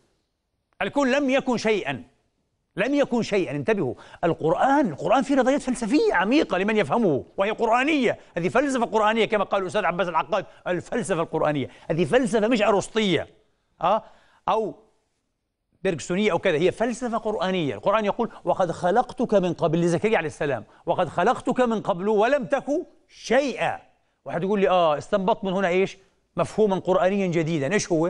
الكون لم يكن شيئا، لم يكن شيئا. انتبهوا، القرآن القرآن فيه نظريات فلسفية عميقة لمن يفهمه، وهي قرآنية. هذه فلسفة قرآنية كما قال الأستاذ عباس العقاد، الفلسفة القرآنية. هذه فلسفة مش أرسطية أه؟ أو بيرغسونية أو كذا، هي فلسفة قرآنية. القرآن يقول وقد خلقتك من قبل، لزكريا عليه السلام، وقد خلقتك من قبل ولم تك شيئا. واحد يقول لي آه استنبط من هنا إيش؟ مفهوما قرآنيا جديدا. إيش هو؟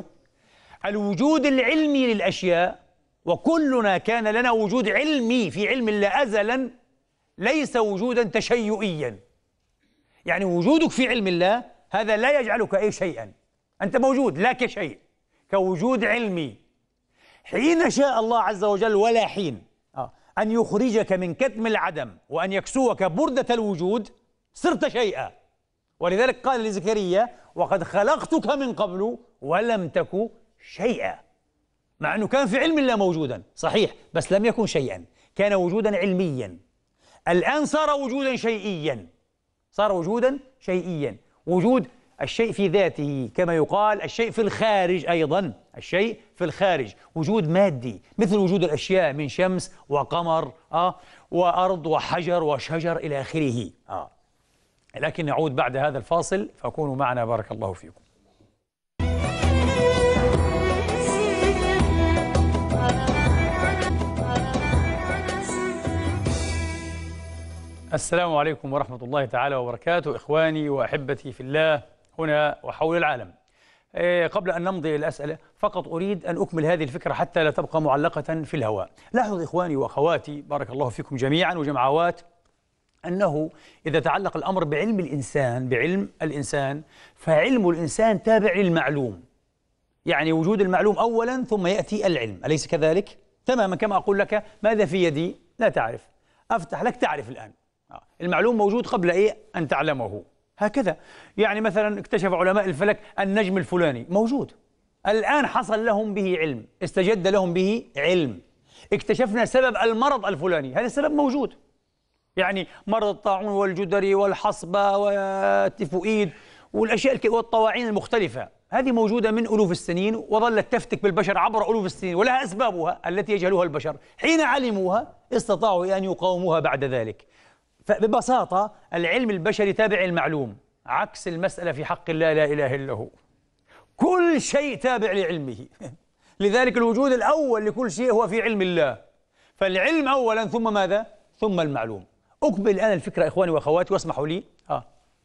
الوجود العلمي للأشياء، وكلنا كان لنا وجود علمي في علم الله أزلا، ليس وجودا تشيئيا. يعني وجودك في علم الله هذا لا يجعلك أي شيئا، أنت موجود لا كشيء، كوجود علمي. حين شاء الله عز وجل ولا حين آه. أن يخرجك من كتم العدم وأن يكسوك بردة الوجود، صرت شيئا. ولذلك قال لزكريا وقد خلقتك من قبل ولم تك شيئا، مع أنه كان في علم الله موجودا صحيح، بس لم يكن شيئا، كان وجودا علميا. الآن صار وجودا شيئيا، صار وجودا شيئيا. وجود الشيء في ذاته، كما يقال الشيء في الخارج أيضا، الشيء في الخارج وجود مادي، مثل وجود الأشياء من شمس وقمر آه وأرض وحجر وشجر إلى آخره آه. لكن نعود بعد هذا الفاصل، فكونوا معنا بارك الله فيكم. السلام عليكم ورحمة الله تعالى وبركاته، إخواني وأحبتي في الله هنا وحول العالم. إيه قبل أن نمضي إلى الأسئلة فقط أريد أن أكمل هذه الفكرة حتى لا تبقى معلقة في الهواء. لاحظوا إخواني وأخواتي بارك الله فيكم جميعا وجمعوات، أنه إذا تعلق الأمر بعلم الإنسان بعلم الإنسان فعلم الإنسان تابع للمعلوم. يعني وجود المعلوم أولا ثم يأتي العلم، أليس كذلك؟ تماما كما أقول لك ماذا في يدي لا تعرف، أفتح لك تعرف الآن. المعلوم موجود قبل إيه أن تعلمه. هكذا يعني مثلا اكتشف علماء الفلك النجم الفلاني، موجود الآن، حصل لهم به علم، استجد لهم به علم. اكتشفنا سبب المرض الفلاني، هذا السبب موجود. يعني مرض الطاعون والجدري والحصبة والتيفوئيد والأشياء والطواعين المختلفة، هذه موجودة من ألوف السنين وظلت تفتك بالبشر عبر ألوف السنين، ولها أسبابها التي يجهلها البشر. حين علموها استطاعوا أن يقاوموها بعد ذلك. فببساطة العلم البشري تابع المعلوم، عكس المسألة في حق الله لا إله إلا هو. كل شيء تابع لعلمه. لذلك الوجود الأول لكل شيء هو في علم الله. فالعلم أولا ثم ماذا؟ ثم المعلوم. أكمل الآن الفكرة إخواني وأخواتي واسمحوا لي آه.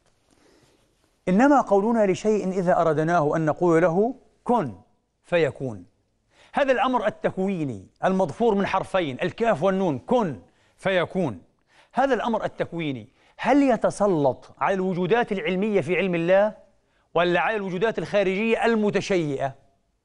إنما قولنا لشيء إذا أردناه أن نقول له كن فيكون. هذا الأمر التكويني المضفور من حرفين الكاف والنون، كن فيكون. هذا الأمر التكويني هل يتسلط على الوجودات العلمية في علم الله ولا على الوجودات الخارجية المتشيئة؟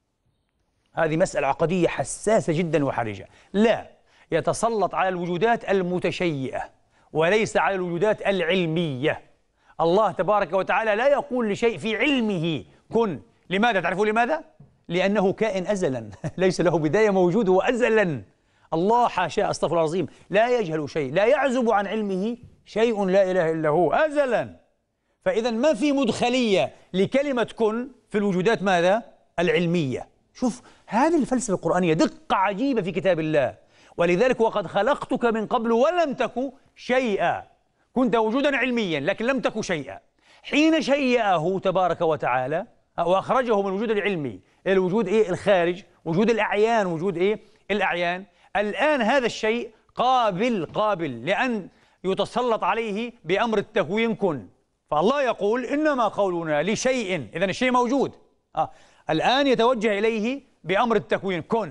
هذه مسألة عقدية حساسة جدا وحرجة. لا، يتسلط على الوجودات المتشيئة وليس على الوجودات العلمية. الله تبارك وتعالى لا يقول لشيء في علمه كن. لماذا؟ تعرفوا لماذا؟ لأنه كائن أزلا ليس له بداية، موجود وأزلا. الله حاشاه استغفر الله العظيم لا يجهل شيء، لا يعزب عن علمه شيء، لا إله إلا هو أزلا. فإذا ما في مدخلية لكلمة كن في الوجودات ماذا؟ العلمية. شوف هذه الفلسفة القرآنية دقة عجيبة في كتاب الله. ولذلك وقد خلقتك من قبل ولم تك شيئا، كنت وجودا علميا لكن لم تك شيئا. حين شيئه تبارك وتعالى وأخرجه من الوجود العلمي إلى الوجود إيه الخارج، وجود الأعيان، وجود إيه الأعيان، الآن هذا الشيء قابل قابل لأن يتسلط عليه بأمر التكوين كن. فالله يقول إنما قولنا لشيء، إذن الشيء موجود، آه. الآن يتوجه إليه بأمر التكوين كن.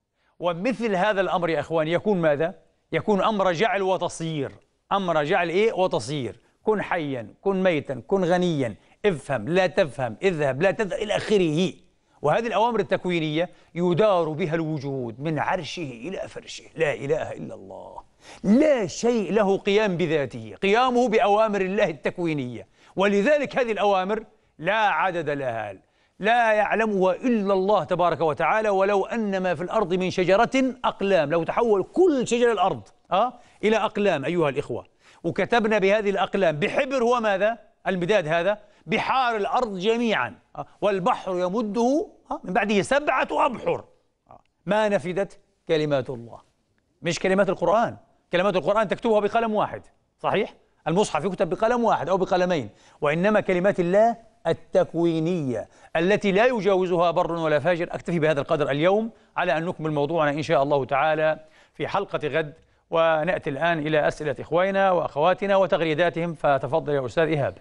ومثل هذا الأمر يا إخواني يكون ماذا؟ يكون أمر جعل وتصير، أمر جعل إيه وتصير. كن حيا، كن ميتا، كن غنيا، افهم لا تفهم، اذهب لا تذهب، إلى آخره. وهذه الأوامر التكوينية يدار بها الوجود من عرشه إلى فرشه. لا إله إلا الله. لا شيء له قيام بذاته، قيامه بأوامر الله التكوينية. ولذلك هذه الأوامر لا عدد لها، لا يعلمها إلا الله تبارك وتعالى. ولو أن ما في الأرض من شجرة أقلام، لو تحول كل شجر الأرض أه؟ إلى أقلام أيها الإخوة، وكتبنا بهذه الأقلام بحبر هو ماذا؟ المداد هذا بحار الأرض جميعا، أه؟ والبحر يمده أه؟ من بعده سبعة أبحر، أه؟ ما نفدت كلمات الله. مش كلمات القرآن، كلمات القرآن تكتبها بقلم واحد، صحيح؟ المصحف يكتب بقلم واحد أو بقلمين، وإنما كلمات الله التكوينية التي لا يجاوزها بر ولا فاجر. أكتفي بهذا القدر اليوم على أن نكمل موضوعنا إن شاء الله تعالى في حلقة غد، ونأتي الآن إلى أسئلة إخواننا وأخواتنا وتغريداتهم. فتفضل يا أستاذ إيهاب.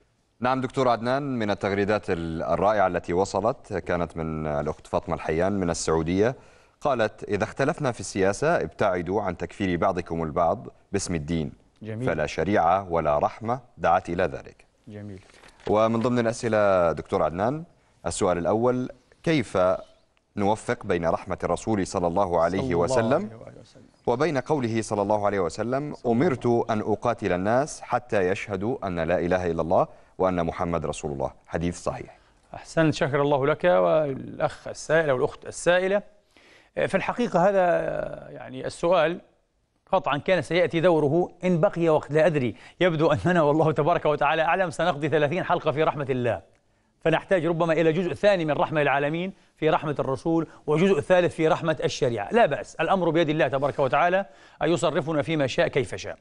نعم دكتور عدنان، من التغريدات الرائعة التي وصلت كانت من الأخت فاطمة الحيان من السعودية. قالت: إذا اختلفنا في السياسة ابتعدوا عن تكفير بعضكم البعض باسم الدين. جميل. فلا شريعة ولا رحمة دعت إلى ذلك. جميل. ومن ضمن الأسئلة دكتور عدنان، السؤال الأول: كيف نوفق بين رحمة الرسول صلى الله عليه وسلم وبين قوله صلى الله عليه وسلم: أمرت أن أقاتل الناس حتى يشهدوا أن لا إله إلا الله وأن محمد رسول الله، حديث صحيح. أحسنت، شكر الله لك والأخ السائل والأخت السائلة. في الحقيقة هذا يعني السؤال قطعا كان سيأتي دوره إن بقي وقت، لا أدري، يبدو أننا والله تبارك وتعالى أعلم سنقضي ثلاثين حلقة في رحمة الله، فنحتاج ربما إلى جزء ثاني من رحمة العالمين في رحمة الرسول، وجزء ثالث في رحمة الشريعة. لا بأس، الأمر بيد الله تبارك وتعالى أن يصرفنا فيما شاء كيف شاء.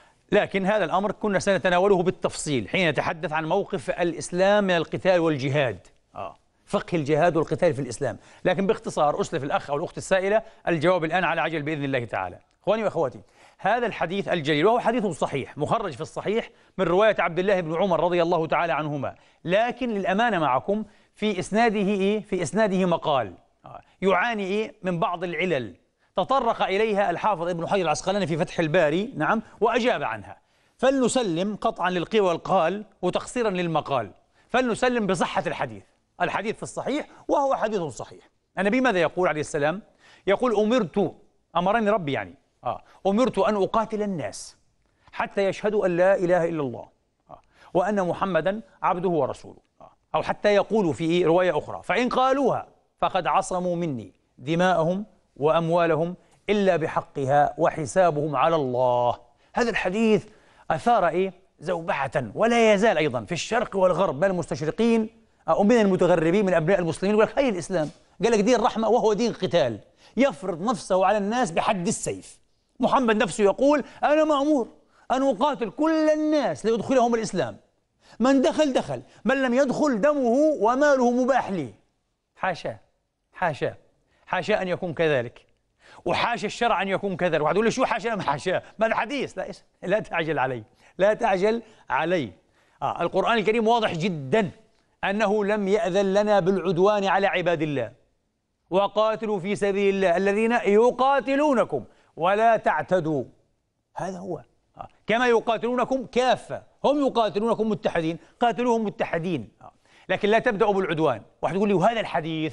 لكن هذا الأمر كنا سنتناوله بالتفصيل حين نتحدث عن موقف الإسلام من القتال والجهاد، آه. فقه الجهاد والقتال في الإسلام. لكن باختصار أسلف الأخ أو الأخت السائلة الجواب الآن على عجل بإذن الله تعالى. إخواني وأخواتي، هذا الحديث الجليل وهو حديث صحيح مخرج في الصحيح من رواية عبد الله بن عمر رضي الله تعالى عنهما، لكن للأمانة معكم في إسناده إيه؟ في إسناده مقال يعاني إيه؟ من بعض العلل تطرق إليها الحافظ ابن حجر العسقلاني في فتح الباري، نعم، وأجاب عنها. فلنسلم قطعا للقيل والقال وتقصيرا للمقال، فلنسلم بصحة الحديث. الحديث في الصحيح وهو حديث صحيح. النبي ماذا يقول عليه السلام؟ يقول: أمرت، أمرني ربي يعني آه. أمرت أن أقاتل الناس حتى يشهدوا أن لا إله إلا الله آه. وأن محمدا عبده ورسوله آه. أو حتى يقولوا في رواية أخرى: فإن قالوها فقد عصموا مني دماءهم وأموالهم إلا بحقها وحسابهم على الله. هذا الحديث أثار إيه؟ زوبعة، ولا يزال أيضا في الشرق والغرب من المستشرقين ومن المتغربين من أبناء المسلمين يقول لك: هي الإسلام قال لك دين رحمة وهو دين قتال، يفرض نفسه على الناس بحد السيف. محمد نفسه يقول: أنا مأمور أن أقاتل كل الناس ليدخلهم الإسلام، من دخل دخل، من لم يدخل دمه وماله مباح لي. حاشا حاشا حاشا أن يكون كذلك، وحاشا الشرع أن يكون كذلك. واحد يقول لي: شو حاشا ما حاشا؟ ما الحديث؟ لا لا تعجل علي، لا تعجل علي. آه القرآن الكريم واضح جدا أنه لم يأذن لنا بالعدوان على عباد الله. وقاتلوا في سبيل الله الذين يقاتلونكم ولا تعتدوا. هذا هو آه. كما يقاتلونكم كافة، هم يقاتلونكم متحدين، قاتلوهم متحدين آه. لكن لا تبدأوا بالعدوان. واحد يقول لي: وهذا الحديث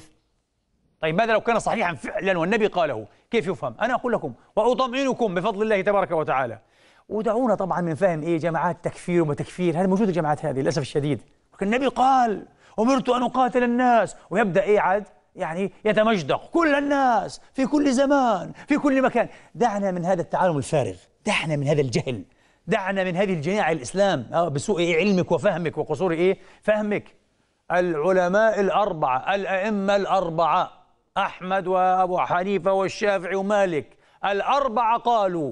طيب ماذا لو كان صحيحا فعلا والنبي قاله؟ كيف يفهم؟ أنا أقول لكم وأطمئنكم بفضل الله تبارك وتعالى. ودعونا طبعا من فهم إيه جماعات تكفير وما تكفير، هذه موجودة الجماعات هذه للأسف الشديد. النبي قال: أمرت أن أقاتل الناس، ويبدأ إيه عاد يعني يتمجدق كل الناس في كل زمان في كل مكان. دعنا من هذا التعالم الفارغ، دعنا من هذا الجهل، دعنا من هذه الجناع الإسلام بسوء إيه علمك وفهمك وقصور إيه فهمك. العلماء الأربعة، الأئمة الأربعة، أحمد وأبو حنيفة والشافعي ومالك، الأربعة قالوا: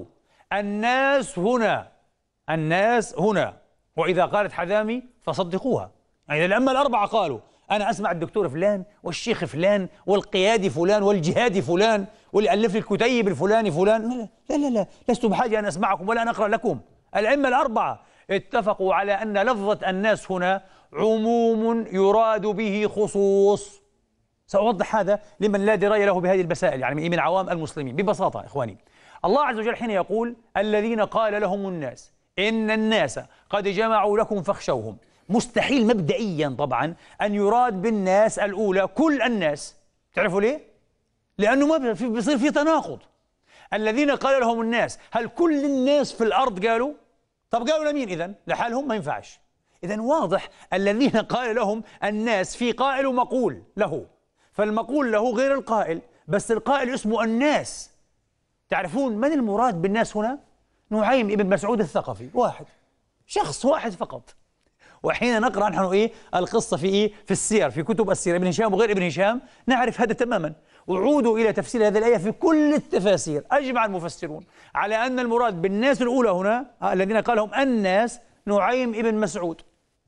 الناس هنا، الناس هنا، وإذا قالت حذامي فصدقوها. يعني الأئمة الأربعة قالوا: أنا أسمع الدكتور فلان والشيخ فلان والقيادي فلان والجهادي فلان واللي ألف لي الكتيب الفلاني فلان. لا لا لا لا، لست بحاجة أن أسمعكم ولا أن أقرأ لكم. الأئمة الأربعة اتفقوا على أن لفظة الناس هنا عموم يراد به خصوص. سأوضح هذا لمن لا دراية له بهذه المسائل، يعني من عوام المسلمين. ببساطة إخواني، الله عز وجل حين يقول الذين قال لهم الناس إن الناس قد جمعوا لكم فاخشوهم، مستحيل مبدئيا طبعا أن يراد بالناس الأولى كل الناس. تعرفوا ليه؟ لأنه ما بيصير في تناقض. الذين قال لهم الناس، هل كل الناس في الأرض قالوا؟ طب قالوا لمين إذن؟ لحالهم؟ ما ينفعش. إذن واضح الذين قال لهم الناس في قائل ومقول له، فالمقول له غير القائل، بس القائل اسمه الناس. تعرفون من المراد بالناس هنا؟ نعيم ابن مسعود الثقفي، واحد، شخص واحد فقط. وحين نقرأ نحن إيه القصة في إيه في السير، في كتب السير، ابن هشام وغير ابن هشام، نعرف هذا تماما. وعودوا إلى تفسير هذه الآية في كل التفاسير، أجمع المفسرون على أن المراد بالناس الأولى هنا الذين قال لهم الناس نعيم ابن مسعود.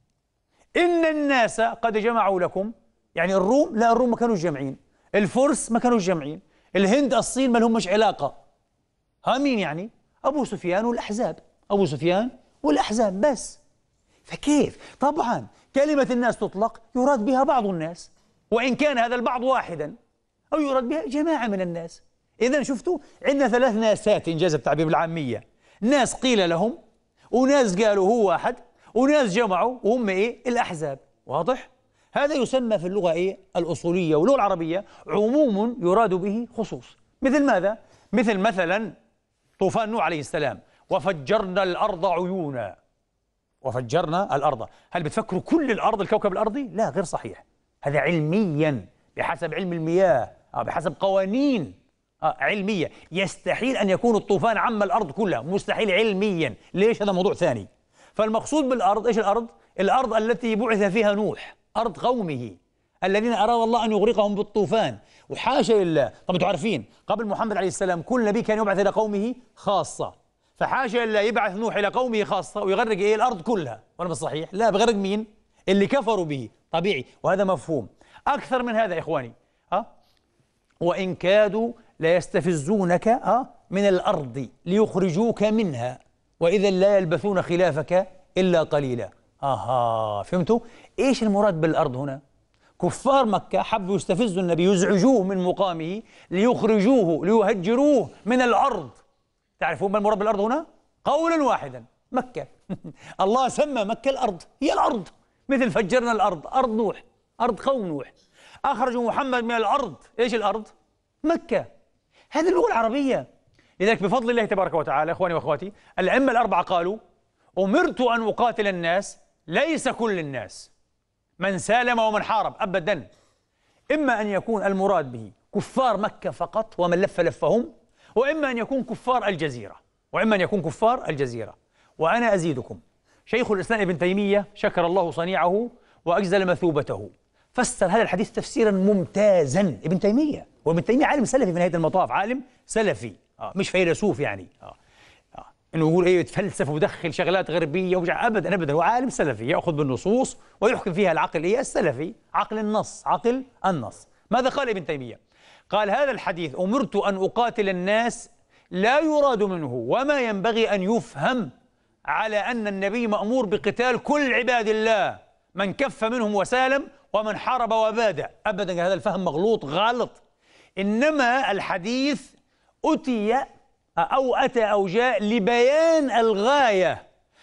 إن الناس قد جمعوا لكم، يعني الروم، لا الروم ما كانوا جامعين، الفرس ما كانوا جامعين، الهند الصين ما لهم مش علاقة. ها مين يعني؟ أبو سفيان والأحزاب، أبو سفيان والأحزاب بس. فكيف؟ طبعا كلمة الناس تطلق يراد بها بعض الناس، وإن كان هذا البعض واحدا، أو يراد بها جماعة من الناس. إذن شفتوا عندنا ثلاث ناسات إنجاز التعبير بالعامية، ناس قيل لهم، وناس قالوا هو واحد، وناس جمعوا وهم إيه الأحزاب. واضح؟ هذا يسمى في اللغة إيه الأصولية واللغة العربية عموم يراد به خصوص. مثل ماذا؟ مثل مثلا طوفان نوح عليه السلام، وفجرنا الأرض عيونا، وفجرنا الأرض. هل بتفكروا كل الأرض الكوكب الأرضي؟ لا، غير صحيح. هذا علميا بحسب علم المياه، بحسب قوانين علمية يستحيل أن يكون الطوفان عم الأرض كلها، مستحيل علميا. ليش؟ هذا موضوع ثاني. فالمقصود بالأرض إيش؟ الأرض الأرض التي بعث فيها نوح، أرض قومه الذين أراد الله أن يغرقهم بالطوفان، وحاشا لله. طب أنتم عارفين قبل محمد عليه السلام كل نبي كان يبعث إلى قومه خاصة، فحاشا لله يبعث نوح إلى قومه خاصة ويغرق إيه الأرض كلها، ولا مش صحيح؟ لا، بغرق مين؟ اللي كفروا به، طبيعي، وهذا مفهوم. أكثر من هذا إخواني، ها؟ وإن كادوا ليستفزونك ها من الأرض ليخرجوك منها وإذا لا يلبثون خلافك إلا قليلا. آها، فهمتوا؟ إيش المراد بالأرض هنا؟ كفار مكة حبوا يستفزوا النبي، يزعجوه من مقامه، ليخرجوه ليهجروه من الأرض. تعرفون ما المراد بالأرض هنا؟ قولا واحدا، مكة. الله سمى مكة الأرض، هي الأرض، مثل فجرنا الأرض، أرض نوح، أرض قوم نوح. أخرجوا محمد من الأرض، إيش الأرض؟ مكة. هذه اللغة العربية. لذلك بفضل الله تبارك وتعالى إخواني وأخواتي، الأئمة الأربعة قالوا أمرت أن أقاتل الناس، ليس كل الناس، من سالم ومن حارب أبدا. إما أن يكون المراد به كفار مكة فقط ومن لف لفهم، وإما أن يكون كفار الجزيرة، وإما أن يكون كفار الجزيرة. وأنا أزيدكم، شيخ الإسلام ابن تيمية شكر الله صنيعه وأجزل مثوبته، فسر هذا الحديث تفسيرا ممتازا. ابن تيمية، وابن تيمية عالم سلفي في نهاية المطاف، عالم سلفي، آه مش فيلسوف يعني، آه آه انه يقول ايه يتفلسف ودخل شغلات غربيه ومش ابدا ابدا، هو عالم سلفي ياخذ بالنصوص ويحكم فيها العقل ايه السلفي، عقل النص، عقل النص. ماذا قال ابن تيمية؟ قال هذا الحديث أمرت أن أقاتل الناس لا يراد منه وما ينبغي أن يفهم على أن النبي مأمور بقتال كل عباد الله، من كف منهم وسالم ومن حارب وباد. أبدا، هذا الفهم مغلوط غلط. إنما الحديث أتي أو أتى أو جاء لبيان الغاية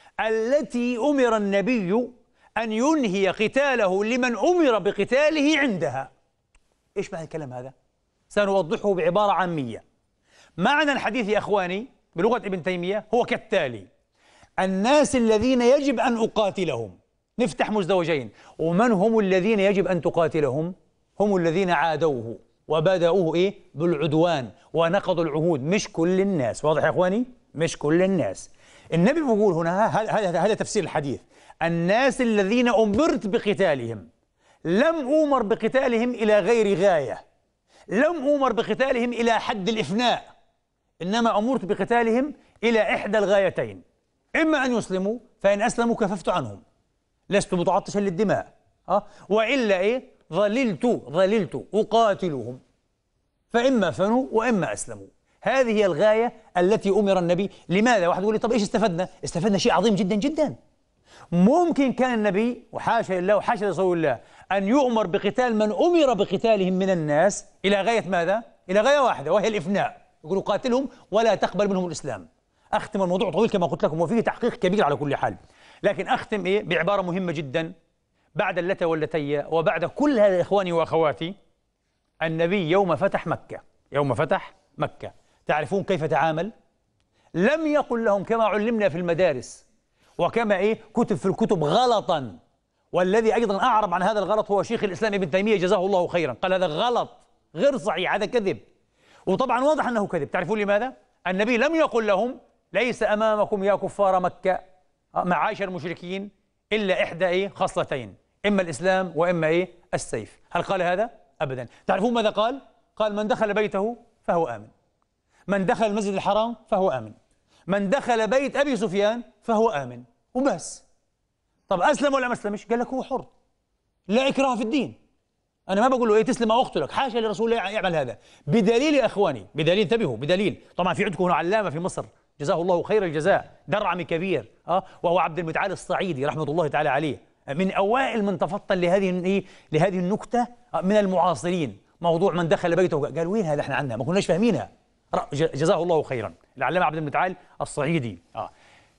التي أمر النبي أن ينهي قتاله لمن أمر بقتاله عندها. إيش معنى الكلام هذا؟ سنوضحه بعبارة عامية. معنى الحديث يا أخواني بلغة ابن تيمية هو كالتالي: الناس الذين يجب أن أقاتلهم، نفتح مزدوجين، ومن هم الذين يجب أن تقاتلهم؟ هم الذين عادوه وبدأوه إيه؟ بالعدوان ونقضوا العهود، مش كل الناس. واضح يا أخواني؟ مش كل الناس. النبي بيقول هنا، هذا هذا تفسير الحديث، الناس الذين أمرت بقتالهم، لم أمر بقتالهم إلى غير غاية، لم أمر بقتالهم إلى حد الإفناء، إنما أمرت بقتالهم إلى إحدى الغايتين: إما أن يسلموا، فإن أسلموا كففت عنهم، لست متعطشا للدماء، أه؟ وإلا إيه؟ ظللت ظللت أقاتلهم، فإما فنوا وإما أسلموا. هذه هي الغاية التي أمر النبي. لماذا؟ واحد يقول لي طب إيش استفدنا؟ استفدنا شيء عظيم جدا جدا. ممكن كان النبي وحاشا لله وحاشا لرسول الله أن يؤمر بقتال من أمر بقتالهم من الناس إلى غاية ماذا؟ إلى غاية واحدة وهي الإفناء. يقولوا قاتلهم ولا تقبل منهم الإسلام. أختم الموضوع طويل كما قلت لكم وفيه تحقيق كبير على كل حال، لكن أختم إيه بعبارة مهمة جدا بعد اللتى واللتي وبعد كل هذا إخواني وأخواتي. النبي يوم فتح مكة يوم فتح مكة تعرفون كيف تعامل؟ لم يقل لهم كما علمنا في المدارس وكما إيه كتب في الكتب غلطا، والذي أيضا أعرب عن هذا الغلط هو شيخ الإسلام ابن تيمية جزاه الله خيرا، قال هذا غلط غير صحيح، هذا كذب، وطبعا واضح أنه كذب. تعرفون لماذا؟ النبي لم يقل لهم ليس أمامكم يا كفار مكة معاشر المشركين إلا إحدى إيه خصلتين، إما الإسلام وإما إيه السيف. هل قال هذا؟ أبدا. تعرفون ماذا قال؟ قال من دخل بيته فهو آمن، من دخل المسجد الحرام فهو آمن، من دخل بيت أبي سفيان فهو آمن، وبس. طب أسلم ولا ما أسلمش؟ قال لك هو حر، لا إكراه في الدين. أنا ما بقول له إيه تسلم أو أقتلك، حاشا لرسول الله يعمل هذا. بدليل يا إخواني، بدليل، انتبهوا، بدليل. طبعا في عندكم هنا علامة في مصر جزاه الله خير الجزاء، درعمي كبير أه وهو عبد المتعال الصعيدي رحمة الله تعالى عليه، من أوائل من تفطن لهذه إيه لهذه النكتة من المعاصرين. موضوع من دخل بيته، قال وين هذا؟ احنا عندنا ما كناش فاهمينها، جزاه الله خيرا العلامة عبد المتعال الصعيدي. اه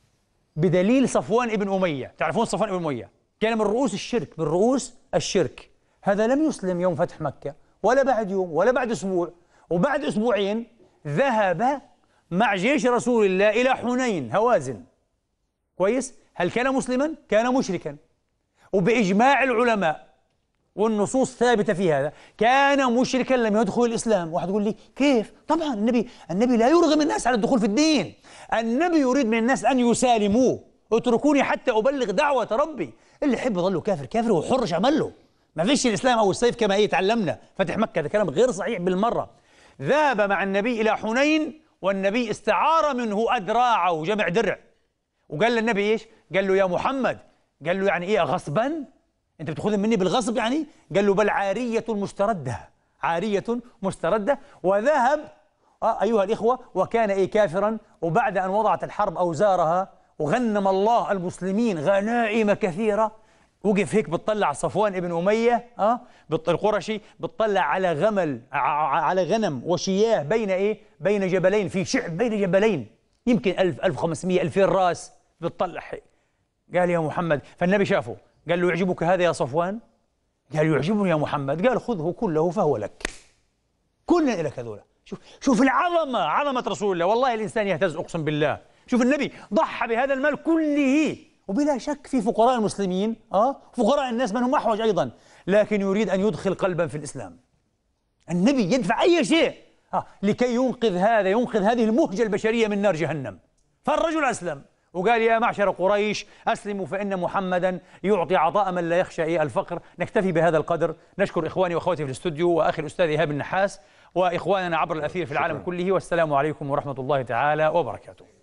بدليل صفوان ابن أمية. تعرفون صفوان ابن أمية كان من رؤوس الشرك، من رؤوس الشرك. هذا لم يسلم يوم فتح مكة ولا بعد يوم ولا بعد أسبوع، وبعد أسبوعين ذهب مع جيش رسول الله إلى حنين هوازن. كويس؟ هل كان مسلما؟ كان مشركا، وبإجماع العلماء والنصوص ثابتة في هذا كان مشركا لم يدخل الإسلام. واحد يقول لي كيف؟ طبعا النبي النبي لا يرغم الناس على الدخول في الدين، النبي يريد من الناس أن يسالموا، اتركوني حتى أبلغ دعوة ربي. اللي يحب يظل كافر كافر وحر ايش عمل له؟ ما فيش الإسلام أو السيف كما إيه تعلمنا. فتح مكة هذا كلام غير صحيح بالمرة. ذهب مع النبي إلى حنين والنبي استعار منه أدراعه، جمع درع، وقال للنبي إيش؟ قال له يا محمد، قال له يعني إيه غصبا؟ أنت بتأخذ مني بالغصب يعني؟ قال له بل عارية مستردة، عارية مستردة. وذهب آه أيها الإخوة وكان إيه كافرا، وبعد أن وضعت الحرب أوزارها وغنم الله المسلمين غنائم كثيرة، وقف هيك بتطلع صفوان ابن أمية اه القرشي، بتطلع على غمل على غنم وشياه بين ايه بين جبلين، في شعب بين جبلين يمكن ألف ألف وخمسمئة ألفين راس، بتطلع. قال يا محمد، فالنبي شافه قال له يعجبك هذا يا صفوان؟ قال يعجبني يا محمد. قال خذه كله فهو لك، كلنا لك هذولا. شوف شوف العظمة، عظمة رسول الله، والله الإنسان يهتز أقسم بالله. شوف النبي ضحى بهذا المال كله، وبلا شك في فقراء المسلمين اه فقراء الناس من هم احوج ايضا، لكن يريد ان يدخل قلبا في الاسلام. النبي يدفع اي شيء آه لكي ينقذ هذا ينقذ هذه المهجه البشريه من نار جهنم. فالرجل اسلم وقال يا معشر قريش اسلموا فان محمدا يعطي عطاء من لا يخشى الفقر. نكتفي بهذا القدر. نشكر اخواني واخواتي في الاستوديو واخي الاستاذ ايهاب النحاس واخواننا عبر الاثير في العالم كله، والسلام عليكم ورحمه الله تعالى وبركاته.